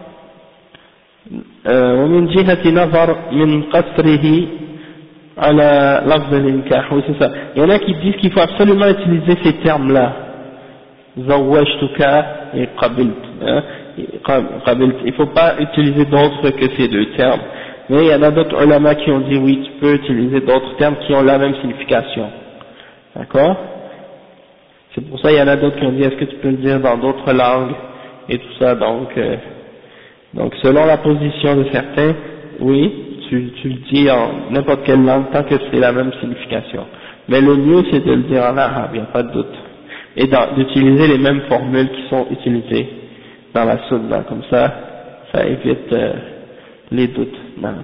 ومن جهة نظر من قصره على لفظ النكاح, oui c'est ça. Il y en a qui disent qu'il faut absolument utiliser ces termes-là, zawwajtuka et qabilt, hein, qabilt. Il ne faut pas utiliser d'autres que ces deux termes. Mais il y en a d'autres ulama qui ont dit oui, tu peux utiliser d'autres termes qui ont la même signification. D'accord? C'est pour ça qu'il y en a d'autres qui ont dit est-ce que tu peux le dire dans d'autres langues et tout ça. Donc, euh, donc selon la position de certains, oui, tu, tu le dis en n'importe quelle langue tant que c'est la même signification. Mais le mieux c'est de le dire en arabe, il n'y a pas de doute. et d'utiliser les mêmes formules qui sont utilisées dans la sunna, comme ça, ça évite euh, les doutes. Non.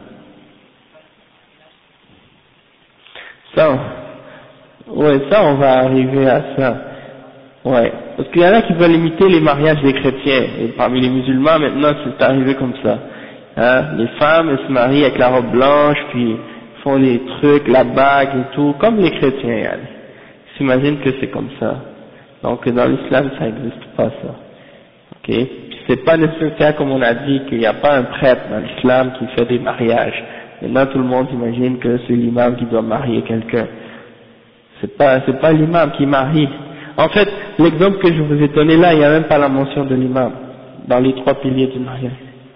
Ça, ouais, ça on va arriver à ça. Ouais, parce qu'il y en a qui veulent imiter les mariages des chrétiens, et parmi les musulmans maintenant c'est arrivé comme ça. Hein, les femmes elles se marient avec la robe blanche, puis font les trucs, la bague et tout, comme les chrétiens. Hein. Ils s'imaginent que c'est comme ça. Donc dans l'islam ça n'existe pas ça. Ok, c'est pas nécessaire comme on a dit qu'il n'y a pas un prêtre dans l'islam qui fait des mariages. Maintenant tout le monde imagine que c'est l'imam qui doit marier quelqu'un. C'est pas, c'est pas l'imam qui marie. En fait, l'exemple que je vous ai donné là, il n'y a même pas la mention de l'imam dans les trois piliers du mariage.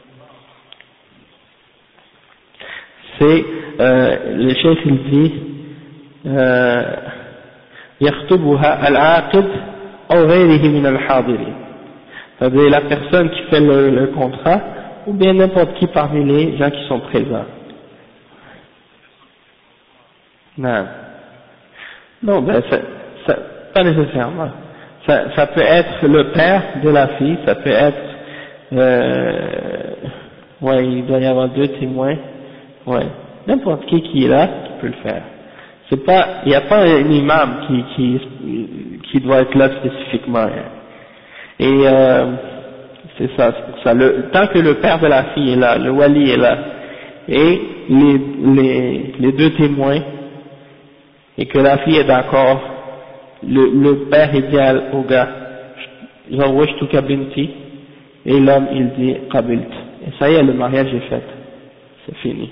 C'est, euh, le chef il dit, يخطبها العاقد أو غيره من الحاضرين. C'est-à-dire la personne qui fait le, le contrat, ou bien n'importe qui parmi les gens qui sont présents. Non. Non, ben, ça, ça, pas nécessairement. Ça, ça peut être le père de la fille, ça peut être, euh, ouais, il doit y avoir deux témoins, ouais, n'importe qui qui est là, qui peut le faire. C'est pas, il n'y a pas un imam qui, qui, qui doit être là spécifiquement. Hein. Et euh, c'est ça, c'est pour ça. Le, tant que le père de la fille est là, le wali est là, et les, les, les deux témoins, et que la fille est d'accord, le, le père il dit au gars, zawwajtuka binti, et l'homme il dit qabilt. Et ça y est, le mariage est fait, c'est fini.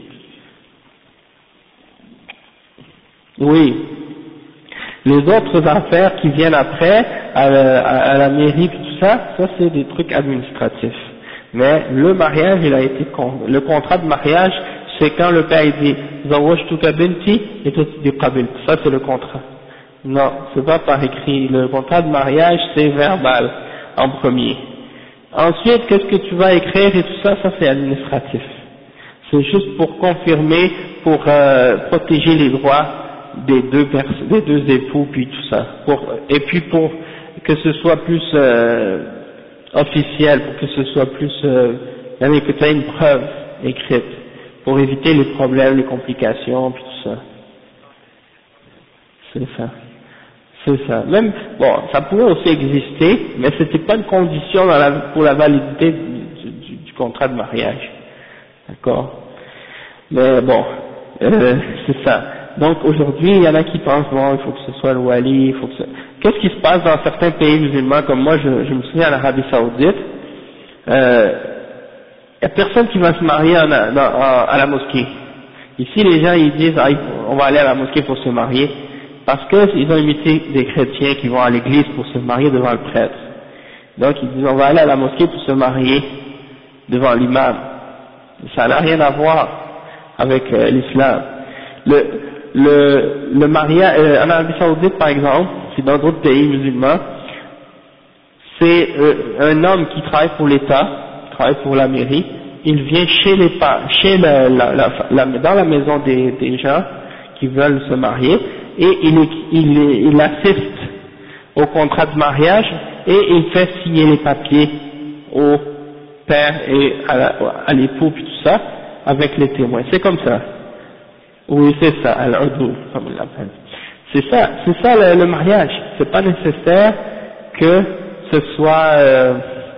Oui. Les autres affaires qui viennent après, à la, à la mairie et tout ça, ça c'est des trucs administratifs. Mais le mariage, il a été, le contrat de mariage, c'est quand le père il dit zawwajtuka binti et toi tu dis qabilt. Ça c'est le contrat. Non, c'est pas par écrit. Le contrat de mariage c'est verbal en premier. Ensuite, qu'est-ce que tu vas écrire et tout ça, ça c'est administratif. C'est juste pour confirmer, pour euh, protéger les droits des deux personnes, des deux époux, puis tout ça. Pour, et puis pour que ce soit plus euh, officiel, pour que ce soit plus, euh, que tu aies une preuve écrite, pour éviter les problèmes, les complications, puis tout ça. C'est ça. C'est ça. Même, bon, ça pourrait aussi exister, mais c'était pas une condition dans la, pour la validité du, du, du contrat de mariage. D'accord? Mais bon, euh, c'est ça. Donc aujourd'hui, il y en a qui pensent, bon, il faut que ce soit le wali, il faut que ce... Qu'est-ce qui se passe dans certains pays musulmans, comme moi, je, je me souviens en Arabie Saoudite, euh, il n'y a personne qui va se marier en, en, en, à la mosquée. Ici, les gens, ils disent, ah, on va aller à la mosquée pour se marier, parce qu'ils ont imité des chrétiens qui vont à l'église pour se marier devant le prêtre. Donc ils disent, on va aller à la mosquée pour se marier devant l'imam. Ça n'a rien à voir avec euh, l'islam. Le, le, le mariage, euh, en Arabie Saoudite par exemple, c'est dans d'autres pays musulmans, c'est euh, un homme qui travaille pour l'État, qui travaille pour la mairie, il vient chez les chez la, la, la, la, dans la maison des, des gens qui veulent se marier, et il, il, il assiste au contrat de mariage et il fait signer les papiers au père et à l'époux puis tout ça avec les témoins. C'est comme ça. Oui, c'est ça, al-udou, comme il l'appelle. C'est ça, c'est ça le, le mariage. C'est pas nécessaire que ce soit euh,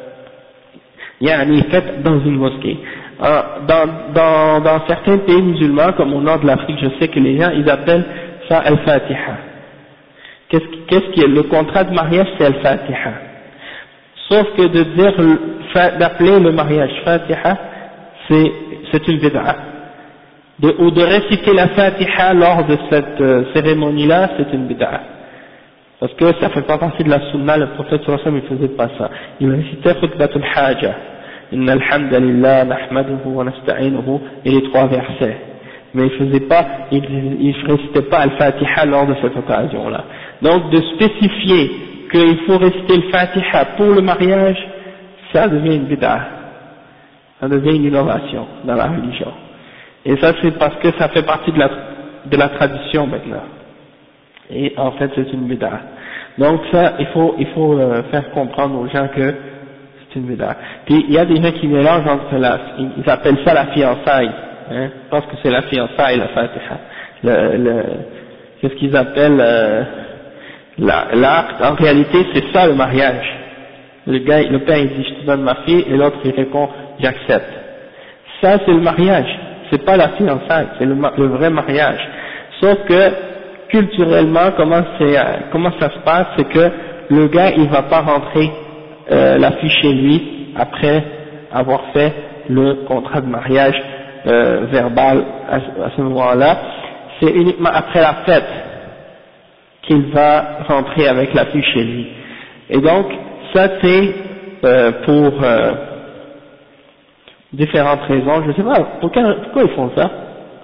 yani, fait dans une mosquée. Euh, dans, dans, dans certains pays musulmans, comme au nord de l'Afrique, je sais que les gens ils appellent ça al-Fatiha. Qu'est-ce, qu'est-ce qui est le contrat de mariage, c'est al-Fatiha. Sauf que de dire, d'appeler le mariage Fatiha, c'est, c'est une bid'a. De, ou de réciter la Fatiha lors de cette euh, cérémonie-là, c'est une bid'a. Parce que ça fait pas partie de la sunna, le prophète sallallahu alayhi wa sallam il faisait pas ça. Il récitait khutbatul haja, inna alhamdulillah, nahmaduhu wa nasta'inuhu, et les trois versets. Mais il faisait pas, il, il récitait pas al-Fatiha lors de cette occasion-là. Donc de spécifier qu'il faut réciter le Fatiha pour le mariage, ça devient une bid'a. Ça devient une innovation dans la religion. Et ça c'est parce que ça fait partie de la, de la tradition maintenant. Et en fait c'est une bid'a. Donc ça, il faut, il faut euh, faire comprendre aux gens que c'est une bid'a. Puis il y a des gens qui mélangent entre la, ils appellent ça la fiançailles, hein, je pense que c'est la fiançaille, la fatiha. Le, le, qu'est-ce qu'ils appellent euh, l'acte, en réalité c'est ça le mariage. Le gars, le père il dit je te donne ma fille et l'autre il répond j'accepte. Ça c'est le mariage, c'est pas la fiançaille, c'est le, le vrai mariage. Sauf que culturellement comment c'est, comment ça se passe, c'est que le gars il va pas rentrer euh, la fille chez lui après avoir fait le contrat de mariage euh, verbal à, à ce moment-là. C'est uniquement après la fête qu'il va rentrer avec la fille chez lui. Et donc, ça c'est euh, pour euh, différentes raisons. Je ne sais pas, pourquoi, pourquoi ils font ça?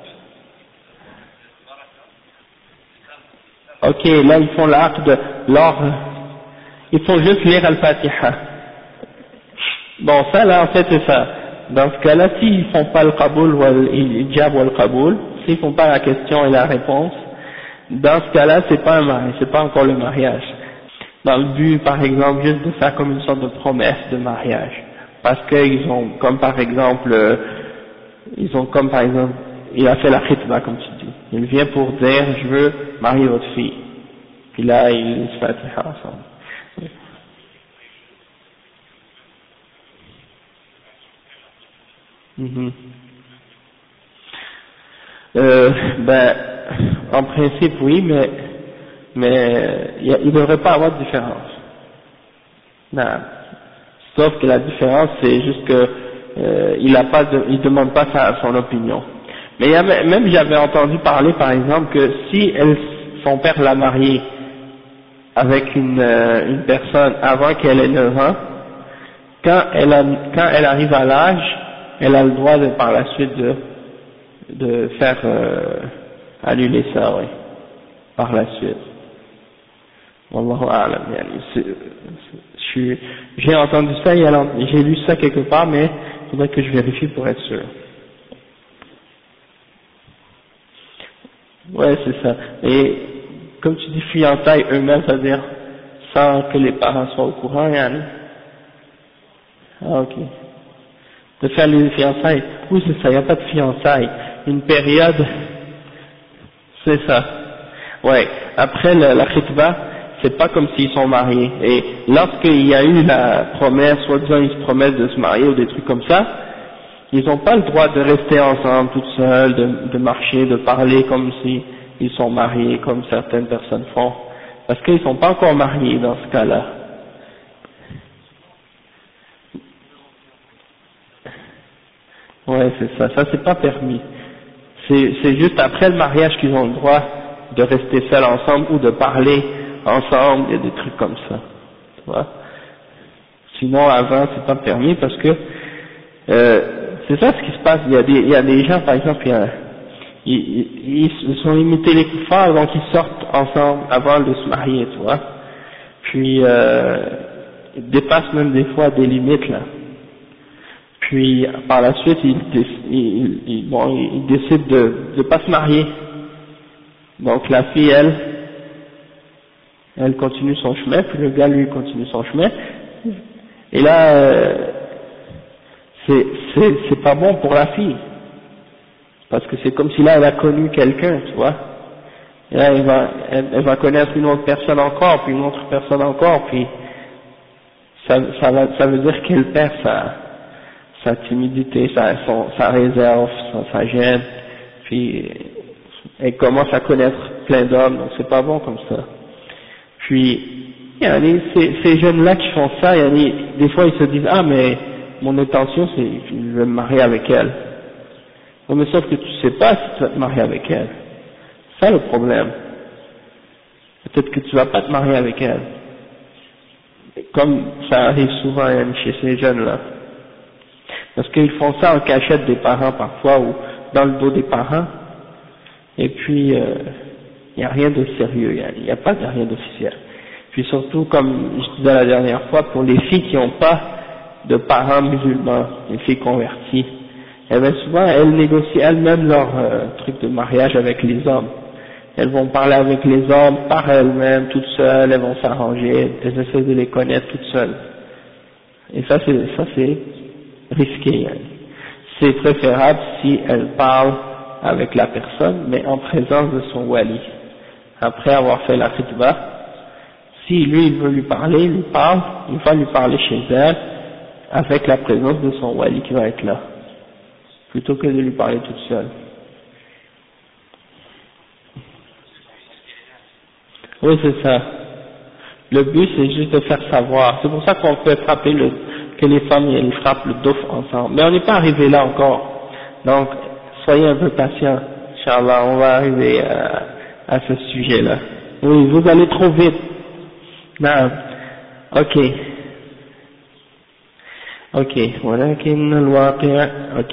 Ok, là ils font l'acte de l'or, ils font juste lire Al-Fatiha. Bon, ça là en fait c'est ça. Dans ce cas-là, s'ils font pas le qaboul ou l'ijab ou le qaboul, s'ils font pas la question et la réponse, dans ce cas-là, c'est pas un mariage, c'est pas encore le mariage. Dans le but, par exemple, juste de faire comme une sorte de promesse de mariage. Parce qu'ils ont, comme par exemple, euh, ils ont comme par exemple, il a fait la khitba comme tu dis. Il vient pour dire, je veux marier votre fille. Puis là, ils se fatiha ensemble. Mm-hmm. Euh, ben, en principe oui, mais mais il ne devrait pas avoir de différence. Non. Sauf que la différence c'est juste que euh, il a pas de, il demande pas sa, son opinion. Mais il y a, même j'avais entendu parler par exemple que si elle, son père l'a mariée avec une euh, une personne avant qu'elle ait neuf ans, quand elle a, quand elle arrive à l'âge, elle a le droit de par la suite de de faire euh, annuler ça, oui, par la suite. Wallahu a'lam, j'ai entendu ça, j'ai lu ça quelque part, mais il faudrait que je vérifie pour être sûr. Ouais, c'est ça. Et comme tu dis fiançailles eux-mêmes, c'est-à-dire sans que les parents soient au courant, Yann. Ah ok. De faire les fiançailles. Oui, c'est ça, il n'y a pas de fiançailles. Une période, c'est ça. Ouais. Après la, la khitba, c'est pas comme s'ils sont mariés. Et lorsqu'il y a eu la promesse, soi-disant ils se promettent de se marier ou des trucs comme ça, ils n'ont pas le droit de rester ensemble tout seuls, de, de marcher, de parler comme si ils sont mariés, comme certaines personnes font. Parce qu'ils sont pas encore mariés dans ce cas-là. Ouais, c'est ça. Ça, c'est pas permis. C'est, c'est juste après le mariage qu'ils ont le droit de rester seuls ensemble ou de parler ensemble, il y a des trucs comme ça. Tu vois? Sinon, avant, c'est pas permis parce que, euh, c'est ça ce qui se passe. Il y a des, il y a des gens, par exemple, il y a, ils, ils, ils sont limités les kuffars, donc ils sortent ensemble avant de se marier, tu vois. Puis, euh, ils dépassent même des fois des limites, là. Puis par la suite, il, il, il, bon, il décide de ne pas se marier. Donc la fille, elle, elle continue son chemin, puis le gars, lui, continue son chemin. Et là, euh, c'est c'est c'est pas bon pour la fille, parce que c'est comme si là, elle a connu quelqu'un, tu vois. Et là, elle va, elle, elle va connaître une autre personne encore, puis une autre personne encore, puis ça, ça, va, ça veut dire qu'elle perd sa sa timidité, sa, son, sa réserve, sa, sa gêne, puis elle commence à connaître plein d'hommes, donc c'est pas bon comme ça. Puis, il y a des, ces, ces jeunes-là qui font ça, il y a des, des fois ils se disent, ah mais mon intention c'est, je vais me marier avec elle. Non, mais sauf que tu sais pas si tu vas te marier avec elle. C'est ça le problème. Peut-être que tu vas pas te marier avec elle. Comme ça arrive souvent chez ces jeunes-là. Parce qu'ils font ça en cachette des parents parfois, ou dans le dos des parents, et puis il euh, n'y a rien de sérieux, il n'y a, a pas de rien d'officiel. Puis surtout, comme je disais la dernière fois, pour les filles qui n'ont pas de parents musulmans, les filles converties, eh bien souvent elles négocient elles-mêmes leur euh, truc de mariage avec les hommes. elles vont parler avec les hommes par elles-mêmes, toutes seules, elles vont s'arranger, elles essaient de les connaître toutes seules. Et ça c'est, ça c'est risqué. Hein. C'est préférable si elles parlent avec la personne, mais en présence de son wali. Après avoir fait la khutbah, si lui il veut lui parler, il lui parle, il va lui parler chez elle, avec la présence de son wali qui va être là, plutôt que de lui parler toute seule. Oui, c'est ça. Le but, c'est juste de faire savoir. C'est pour ça qu'on peut frapper le, que les femmes, elles frappent le douf ensemble. Mais on n'est pas arrivé là encore. Donc, soyez un peu patients. Inch'Allah, on va arriver à, à ce sujet-là. Oui, vous allez trop vite. Non. Ok. Ok. ولكن الواقع. Ok.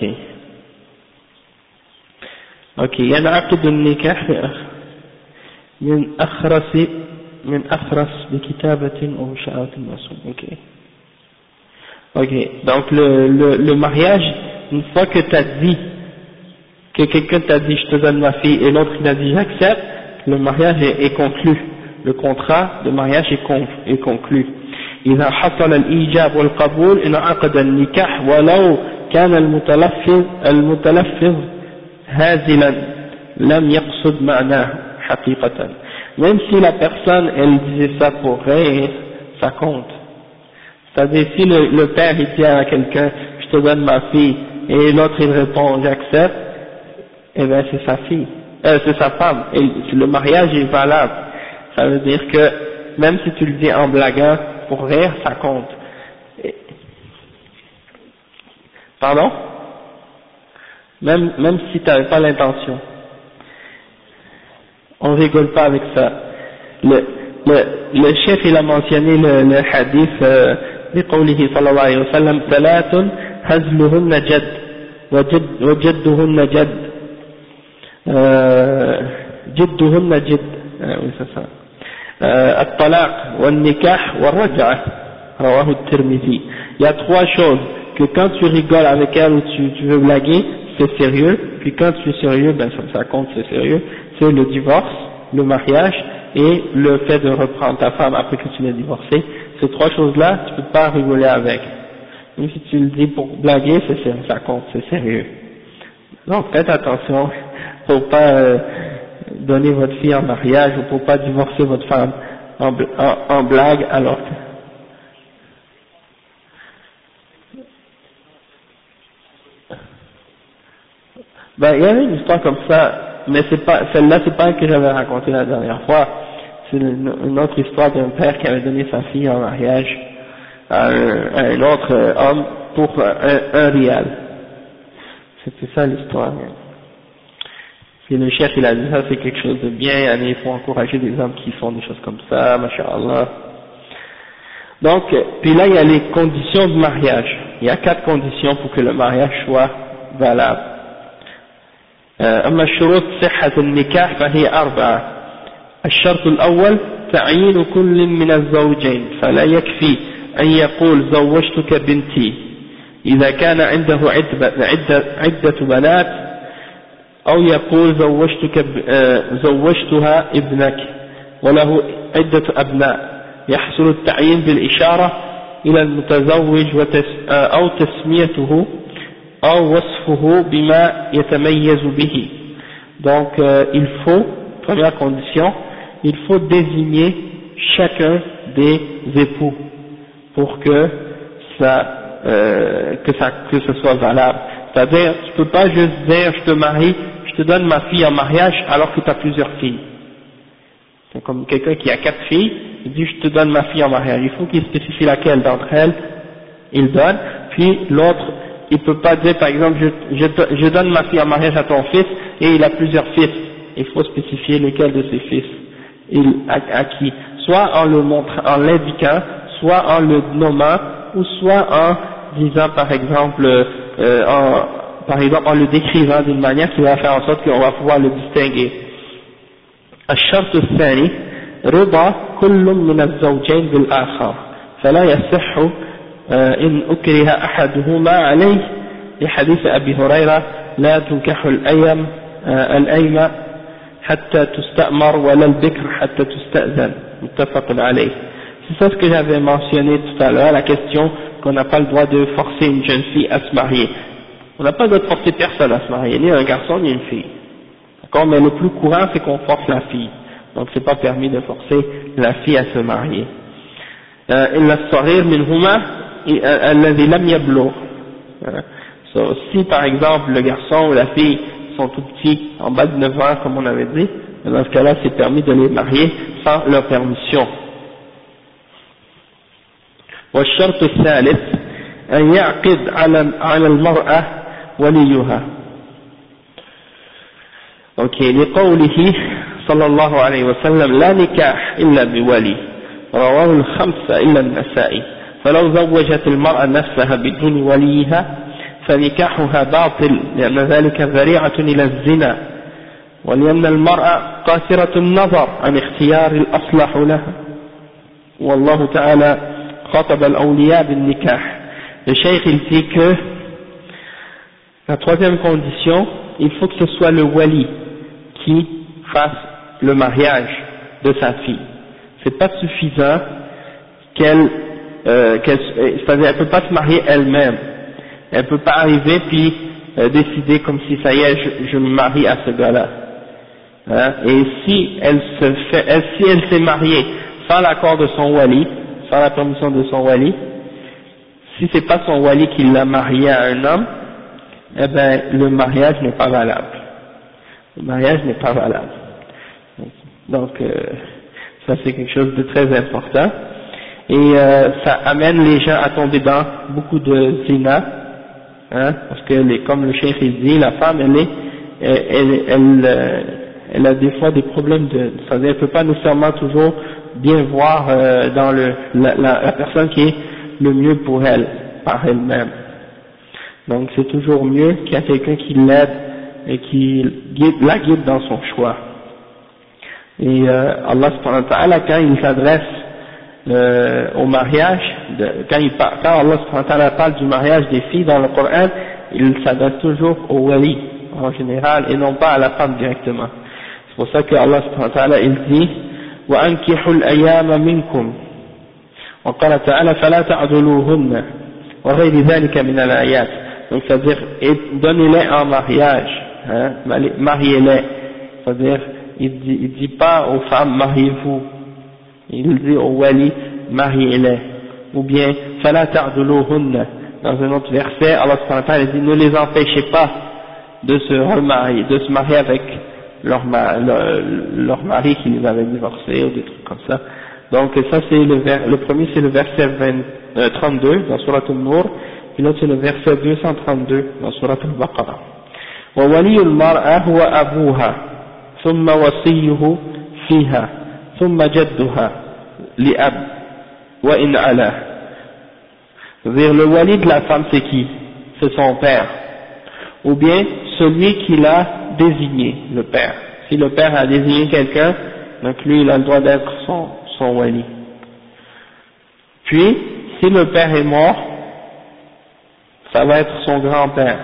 Ok. ينعقد النكاح من أخرس من أخرس بكتابة أو شهادة مسؤول. Ok. Ok. Donc le, le, le mariage, une fois que tu as dit, que quelqu'un t'a dit je te donne ma fille et l'autre il a dit j'accepte, le mariage est, est conclu. Le contrat de mariage est, con, est conclu. إذا حصل الإيجاب والقبول انعقد النكاح ولو كان المتلفظ المتلفظ هازلا لم يقصد معناه حقيقة. Même si la personne elle disait ça pour rire, ça compte. C'est-à-dire si le, le père il dit à quelqu'un je te donne ma fille et l'autre il répond j'accepte, eh bien c'est sa fille, euh, c'est sa femme, et le mariage est valable. Ça veut dire que même si tu le dis en blaguant pour rire, ça compte. Et... Pardon? Même, même si tu n'avais pas l'intention. On rigole pas avec ça. Le, le, le chef il a mentionné le, le hadith euh, بقوله صلى الله عليه وسلم ثلاث هزلهن جد وجد وجدهن جد جدهن جد الطلاق والنكاح والرجعة رواه الترمذي. Il y a trois choses que quand tu rigoles avec elle ou tu, tu veux blaguer c'est sérieux, puis quand tu es sérieux ben ça, ça compte, c'est sérieux. C'est le divorce, le mariage et le fait de reprendre ta femme après que tu l'aies divorcée. Ces trois choses-là, tu peux pas rigoler avec. Même si tu le dis pour blaguer, c'est sérieux, ça compte, c'est sérieux. Donc faites attention pour pas euh, donner votre fille en mariage ou pour pas divorcer votre femme en, en, en blague alors que... Ben il y avait une histoire comme ça, mais c'est pas celle-là, c'est pas que j'avais raconté la dernière fois. C'est une, une autre histoire d'un père qui avait donné sa fille en mariage à un, à un autre euh, homme pour un, un rial. C'était ça l'histoire. Et le chef il a dit ça c'est quelque chose de bien, il faut encourager des hommes qui font des choses comme ça, masha'Allah. Donc, puis là il y a les conditions de mariage. Il y a quatre conditions pour que le mariage soit valable. أما شروط صحة النكاح فهي أربعة. الشرط الأول تعيين كل من الزوجين فلا يكفي أن يقول زوجتك بنتي إذا كان عنده عدة, عدة بنات أو يقول زوجتك زوجتها ابنك وله عدة أبناء يحصل التعيين بالإشارة إلى المتزوج أو تسميته أو وصفه بما يتميز به. Donc euh, il faut, première condition, il faut désigner chacun des époux pour que ça, euh, que ça, que ce soit valable. C'est-à-dire, tu peux pas juste dire je te marie, je te donne ma fille en mariage alors que tu as plusieurs filles. C'est comme quelqu'un qui a quatre filles, il dit je te donne ma fille en mariage. Il faut qu'il spécifie laquelle d'entre elles il donne, puis l'autre, il peut pas dire par exemple je, je, je donne ma fille en mariage à ton fils et il a plusieurs fils. Il faut spécifier lequel de ses fils il, à, à qui, soit en le montrant, en l'indiquant, soit en le nommant, ou soit en disant par exemple, euh, en, par exemple en le décrivant d'une manière qui va faire en sorte qu'on va pouvoir le distinguer. الشرط الثاني رضا كل من الزوجين بالآخر فلا يصح إن أكره أحدهما عليه لحديث أبي هريرة لا تنكح الأيم الأيمة حتى تستأمر ولا البكر حتى تستأذن متفق عليه. C'est ça ce que j'avais mentionné tout à l'heure, la question qu'on n'a pas le droit de forcer une jeune fille à se marier. On n'a pas le droit de forcer personne à se marier, ni un garçon ni une fille. D'accord, mais le plus courant c'est qu'on force la fille. Donc c'est pas permis de forcer la fille à se marier. إلا الصغير منهما الذي لم يبلغ. So, si par exemple le garçon ou la fille sont tout petits, en bas de neuf ans comme on avait dit, dans ce cas-là c'est permis de les marier sans leur permission. والشرط الثالث أن يعقد على على المرأة وليها. أوكي لقوله صلى الله عليه وسلم لا نكاح إلا بولي رواه الخمسة إلا النسائي. فلو زوجت المرأة نفسها بدون وليها فنكاحها باطل لأن ذلك ذريعة إلى الزنا ولأن المرأة قاصرة النظر عن اختيار الأصلح لها والله تعالى خاطب الأولياء بالنكاح. Le cheikh il dit que la troisième condition, il faut que ce soit le wali qui fasse le mariage de sa fille. C'est pas suffisant qu'elle, euh, qu'elle, c'est-à-dire elle peut pas se marier elle-même. Elle peut pas arriver puis euh, décider comme si ça y est, je, je me marie à ce gars-là. Hein? Et si elle se fait, elle, si elle s'est mariée sans l'accord de son wali, sans la permission de son wali, si c'est pas son wali qui l'a mariée à un homme, eh ben le mariage n'est pas valable. Le mariage n'est pas valable. Donc euh, ça c'est quelque chose de très important et euh, ça amène les gens à tomber dans beaucoup de zina, hein, parce que les, comme le cheikh il dit, la femme elle est, elle, elle, elle, elle a des fois des problèmes de, c'est-à-dire elle peut pas nécessairement toujours bien voir euh, dans le la, la, la personne qui est le mieux pour elle par elle-même. Donc c'est toujours mieux qu'il y a quelqu'un qui l'aide et qui guide, la guide dans son choix. Et euh, Allah subhanahu wa ta'ala, quand il s'adresse euh, au mariage, de, quand, il par, quand Allah subhanahu wa ta'ala parle du mariage des filles dans le Coran, il s'adresse toujours au wali en général et non pas à la femme directement. C'est pour ça que Allah subhanahu wa ta'ala il dit وَأَنْكِحُوا الْأَيَامَ مِنْكُمْ وقال تعالى فلا تعذلوهن وغير ذلك من الآيات. Donc c'est-à-dire donnez-les en mariage, hein, mariez-les, c'est-à-dire il dit, il dit pas aux femmes mariez-vous, il dit aux wali mariez-les, ou bien fala ta'duluhunna. Dans un autre verset Allah subhanahu wa ta'ala dit ne les empêchez pas de se remarier, de se marier avec leur, leur, leur mari qui les avait divorcés ou des trucs comme ça. Donc ça c'est le, vers, le premier c'est le verset vingt, euh, trente-deux dans Surat An-Nur, puis l'autre c'est le verset deux cent trente-deux dans Surat Al-Baqarah. وولي المرأة هو أبوها ثم وصيه فيها ثم جدها لأب وإن علا. C'est-à-dire le wali de la femme c'est qui? C'est son père, ou bien celui qui l'a désigné, le père. Si le père a désigné quelqu'un, donc lui il a le droit d'être son, son wali. Puis si le père est mort, ça va être son grand-père.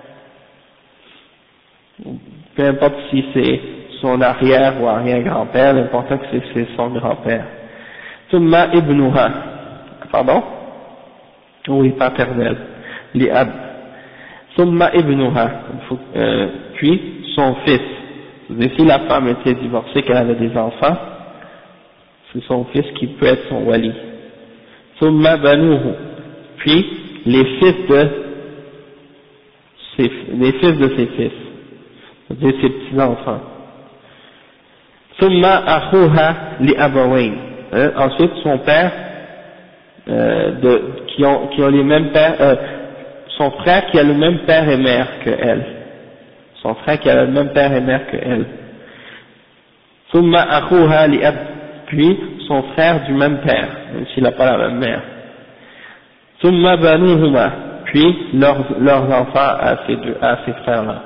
Peu importe si c'est son arrière ou arrière-grand-père, l'important c'est que c'est son grand-père. Thumma ibnuha, pardon? Oui, paternel, li ab. Thumma ibnuha, euh, puis son fils. C'est-à-dire, si la femme était divorcée, qu'elle avait des enfants, c'est son fils qui peut être son wali. Thumma banuhu, puis les fils de ses, les fils de ses fils, c'est-à-dire ses petits-enfants. Thumma akhuha li abawayn, hein, ensuite son père, euh, de, qui ont, qui ont les mêmes pères, euh, son frère qui a le même père et mère que elle, son frère qui a le même père et mère que elle. Thumma akhuha li ab, puis son frère du même père, même s'il n'a pas la même mère. Thumma banuhuma, puis leurs, leurs enfants à ces deux, à ces frères-là.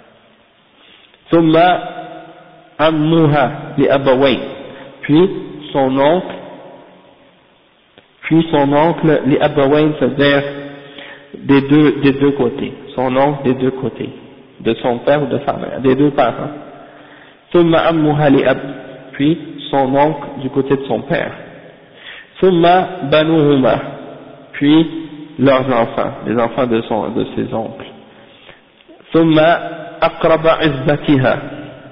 Thumma ammuha li abawayn, puis son oncle, puis son oncle li abawayn, c'est-à-dire des deux, des deux côtés, son oncle des deux côtés, de son père ou de sa mère, des deux parents. ثم عمها لأب, puis son oncle du côté de son père, ثم بنوهما, puis leurs enfants, les enfants de, son, de ses oncles, ثم أقرب عزبتها,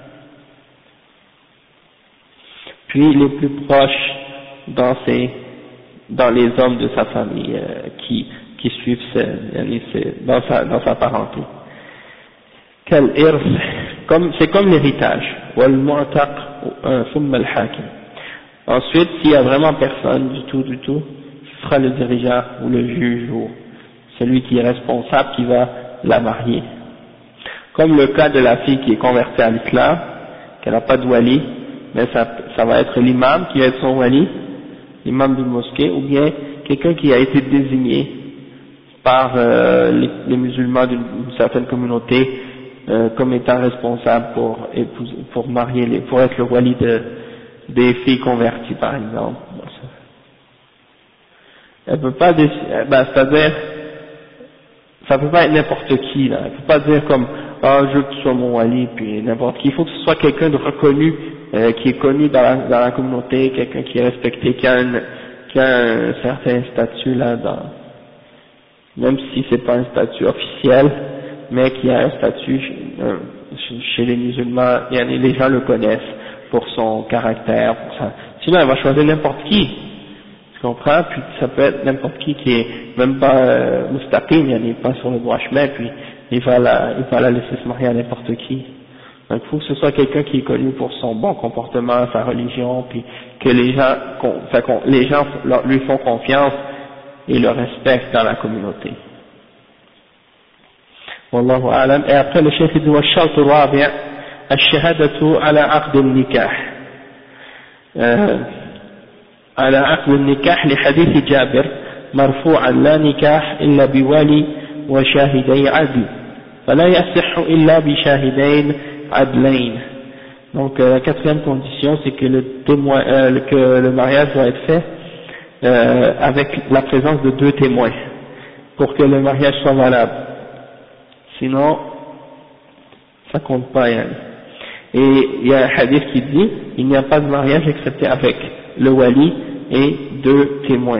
puis les plus proches dans, ses, dans les hommes de sa famille euh, qui, qui suivent ses, ses, dans, sa, dans sa parenté. Quel irth, comme, c'est comme l'héritage, والمعتق ثم الحاكم. Ensuite, s'il y a vraiment personne du tout, du tout, ce sera le dirigeant ou le juge ou celui qui est responsable qui va la marier. Comme le cas de la fille qui est convertie à l'islam, qu'elle n'a pas de wali, mais ça, ça va être l'imam qui va être son wali, l'imam d'une mosquée, ou bien quelqu'un qui a été désigné par euh, les, les musulmans d'une certaine communauté euh, comme étant responsable pour épouser, pour marier les, pour être le wali de, des filles converties par exemple. Elle peut pas décider, ben, c'est-à-dire, ça peut pas être n'importe qui là, elle peut pas dire comme ah je veux que tu sois mon wali puis n'importe qui, il faut que ce soit quelqu'un de reconnu, euh, qui est connu dans la, dans la communauté, quelqu'un qui est respecté, qui a, un, qui a un certain statut là dans, même si c'est pas un statut officiel, mais qui a un statut euh, chez les musulmans, les gens le connaissent pour son caractère, pour ça. Sinon elle va choisir n'importe qui, tu comprends, puis ça peut être n'importe qui qui est même pas euh, mustaqim, il n'est pas sur le droit chemin, puis il va la, il va la laisser se marier à n'importe qui. Donc il faut que ce soit quelqu'un qui est connu pour son bon comportement, sa religion, puis que les gens, enfin, les gens lui font confiance et le respectent dans la communauté. Wallahu a'lam. Et après le chef dit والشرط الرابع الشهادة على عقد النكاح. على عقد النكاح لحديث جابر مرفوعا لا نكاح إلا بولي وشاهدي عدل فلا يصح إلا بشاهدين عدلين. Donc euh, la quatrième condition c'est que le témoin, euh, que le mariage doit être fait euh, avec la présence de deux témoins pour que le mariage soit valable. Sinon ça compte pas. Hein. Et il y a un hadith qui dit il n'y a pas de mariage excepté avec le wali et deux témoins.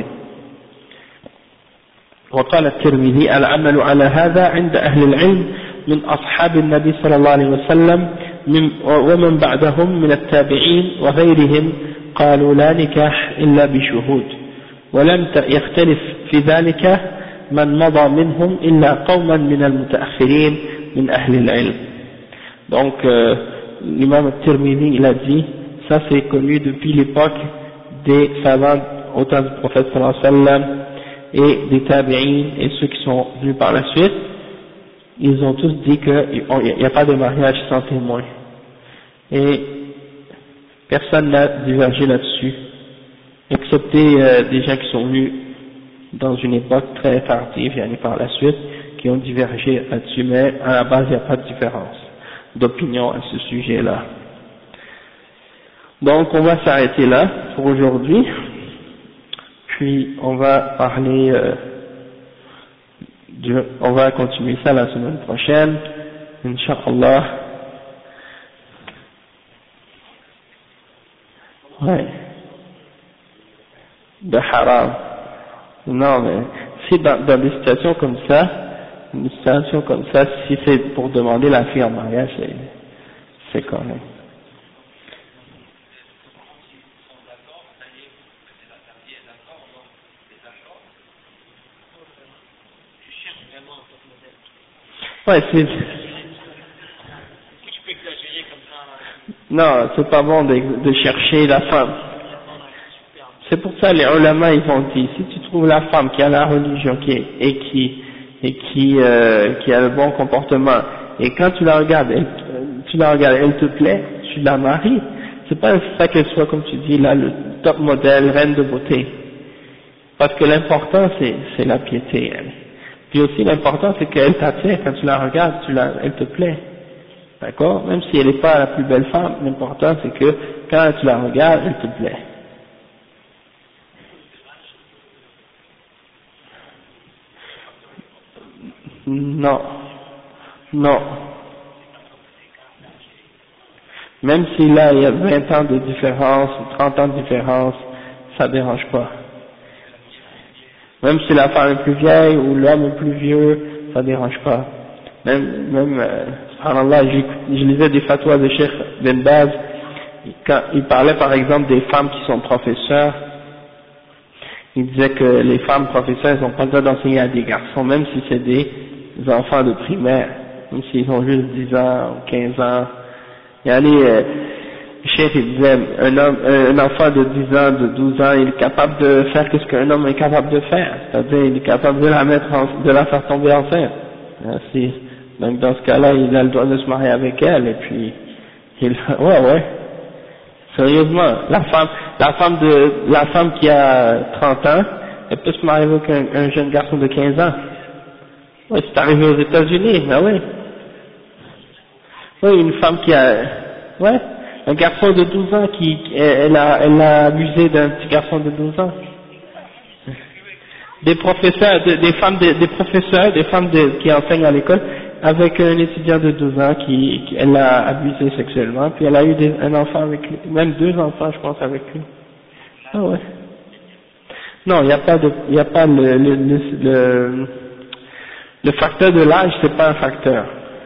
وقال الترمذي العمل على هذا عند أهل العلم من أصحاب النبي صلى الله عليه وسلم ومن بعدهم من التابعين وغيرهم قالوا لا نكاح إلا بشهود ولم يختلف في ذلك من مضى منهم إلا قوما من المتأخرين من أهل العلم. Donc euh, l'imam al-Tirmidhi il a dit ça c'est connu depuis l'époque des savants au temps du prophète sallallahu alayhi wa sallam et des tabi'in et ceux qui sont venus par la suite, ils ont tous dit qu'il n'y a pas de mariage sans témoin. Et personne n'a divergé là-dessus, excepté euh, des gens qui sont venus dans une époque très tardive, et par la suite, qui ont divergé là-dessus, mais à la base il n'y a pas de différence d'opinion à ce sujet-là. Donc on va s'arrêter là pour aujourd'hui, puis on va parler, euh, du, on va continuer ça la semaine prochaine, Inch'Allah. Ouais. De haram. Non mais si dans, dans des situations comme ça, une situation comme ça, si c'est pour demander la fille en mariage, c'est, c'est correct. Ouais, c'est... Non, c'est pas bon de, de chercher la femme. C'est pour ça les ulama ils ont dit, si tu trouves la femme qui a la religion qui est, et qui et qui euh, qui a le bon comportement, et quand tu la regardes, elle, tu la regardes, elle te plaît, tu la maries. C'est pas ça qu'elle soit, comme tu dis là, le top modèle, reine de beauté. Parce que l'important c'est c'est la piété. Elle. Puis aussi l'important c'est qu'elle t'attire, quand tu la regardes, tu la, elle te plaît. D'accord? Même si elle n'est pas la plus belle femme, l'important c'est que quand tu la regardes, elle te plaît. Non, non. Même si là il y a vingt ans de différence, trente ans de différence, ça dérange pas. Même si la femme est plus vieille ou l'homme est plus vieux, ça dérange pas. Même, même, euh, subhanallah, je lisais des fatwas de Cheikh Ben Baz, quand il parlait par exemple des femmes qui sont professeurs, il disait que les femmes professeurs n'ont pas le droit d'enseigner à des garçons, même si c'est des enfants de primaire, même s'ils ont juste dix ans ou quinze ans. Il y a les, euh, le Cheikh il disait, un homme, un enfant de dix ans, de douze ans, il est capable de faire ce qu'un homme est capable de faire, c'est-à-dire il est capable de la mettre en, de la faire tomber enceinte. Ainsi, donc dans ce cas-là, il a le droit de se marier avec elle, et puis, il, ouais, ouais. Sérieusement, la femme, la femme de, la femme qui a trente ans, elle peut se marier avec un, un jeune garçon de quinze ans. Oui, c'est arrivé aux États-Unis, ben oui. Oui, une femme qui a, ouais, un garçon de douze ans qui, elle a, elle a abusé d'un petit garçon de douze ans. Des professeurs, des, des femmes, des, des professeurs, des femmes de, qui enseignent à l'école, avec un étudiant de douze ans qui, qui elle a abusé sexuellement, puis elle a eu des, un enfant avec lui, même deux enfants je pense avec lui. Ah ouais. Non, il n'y a pas de, il n'y a pas le, le, le, le, le facteur de l'âge, c'est pas un facteur.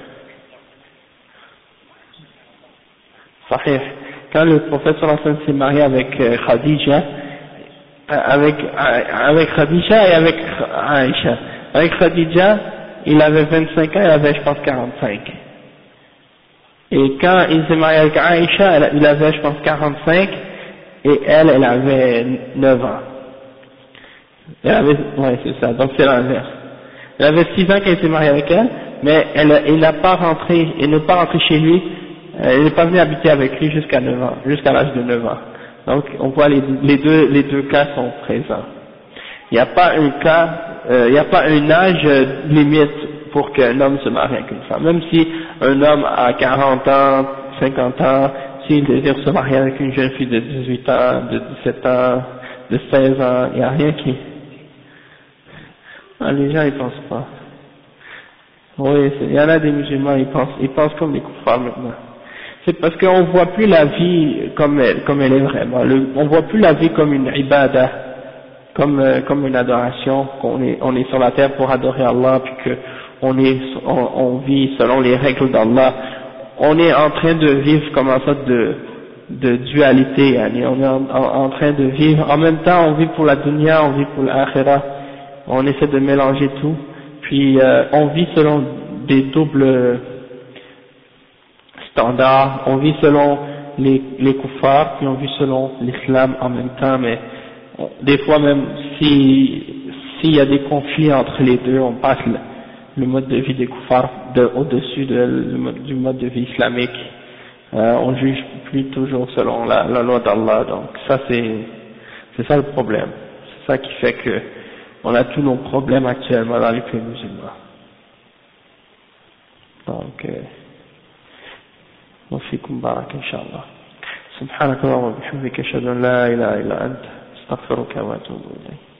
Sahih. Quand le prophète sallallahu alayhi wa sallam s'est marié avec euh, Khadija, avec, avec Khadija et avec Aïcha. Avec Khadija, il avait vingt-cinq ans, il avait je pense quarante-cinq. Et quand il s'est marié avec Aïcha, elle, il avait je pense quarante-cinq, et elle, elle avait neuf ans. Elle avait, ouais c'est ça, donc c'est l'inverse. Elle avait six ans quand il s'est marié avec elle, mais elle, il n'a pas rentré, il n'est pas rentré chez lui, elle n'est pas venue habiter avec lui jusqu'à neuf ans, jusqu'à l'âge de neuf ans. Donc on voit les, les deux les deux cas sont présents. Il n'y a pas un cas, euh, il n'y a pas un âge limite pour qu'un homme se marie avec une femme. Même si un homme a quarante ans, cinquante ans, s'il désire se marier avec une jeune fille de dix-huit ans, de dix-sept ans, de seize ans, il n'y a rien qui... Ah, les gens ils pensent pas. Oui, il y en a des musulmans, ils pensent, ils pensent comme les koufars maintenant. C'est parce qu'on voit plus la vie comme elle, comme elle est vraiment. Le, on voit plus la vie comme une ibada, comme euh, comme une adoration, qu'on est on est sur la terre pour adorer Allah, puis que on est on, on vit selon les règles d'Allah. On est en train de vivre comme une sorte de de dualité, yani. On est en, en, en train de vivre. En même temps, on vit pour la dunya, on vit pour l'akhirah. On essaie de mélanger tout. Puis euh, on vit selon des doubles standard, on vit selon les, les kuffars, puis on vit selon l'islam en même temps, mais on, des fois même si s'il y a des conflits entre les deux, on passe le, le mode de vie des kuffars de, au-dessus de, le, du mode de vie islamique. Euh, on juge plus toujours selon la, la loi d'Allah, donc ça c'est c'est ça le problème. C'est ça qui fait que on a tous nos problèmes actuellement dans les pays musulmans. Donc euh, وفيكم بارك إن شاء الله. سبحانك اللهم وبحمدك أشهد أن لا إله إلا أنت أستغفرك وأتوب إليك.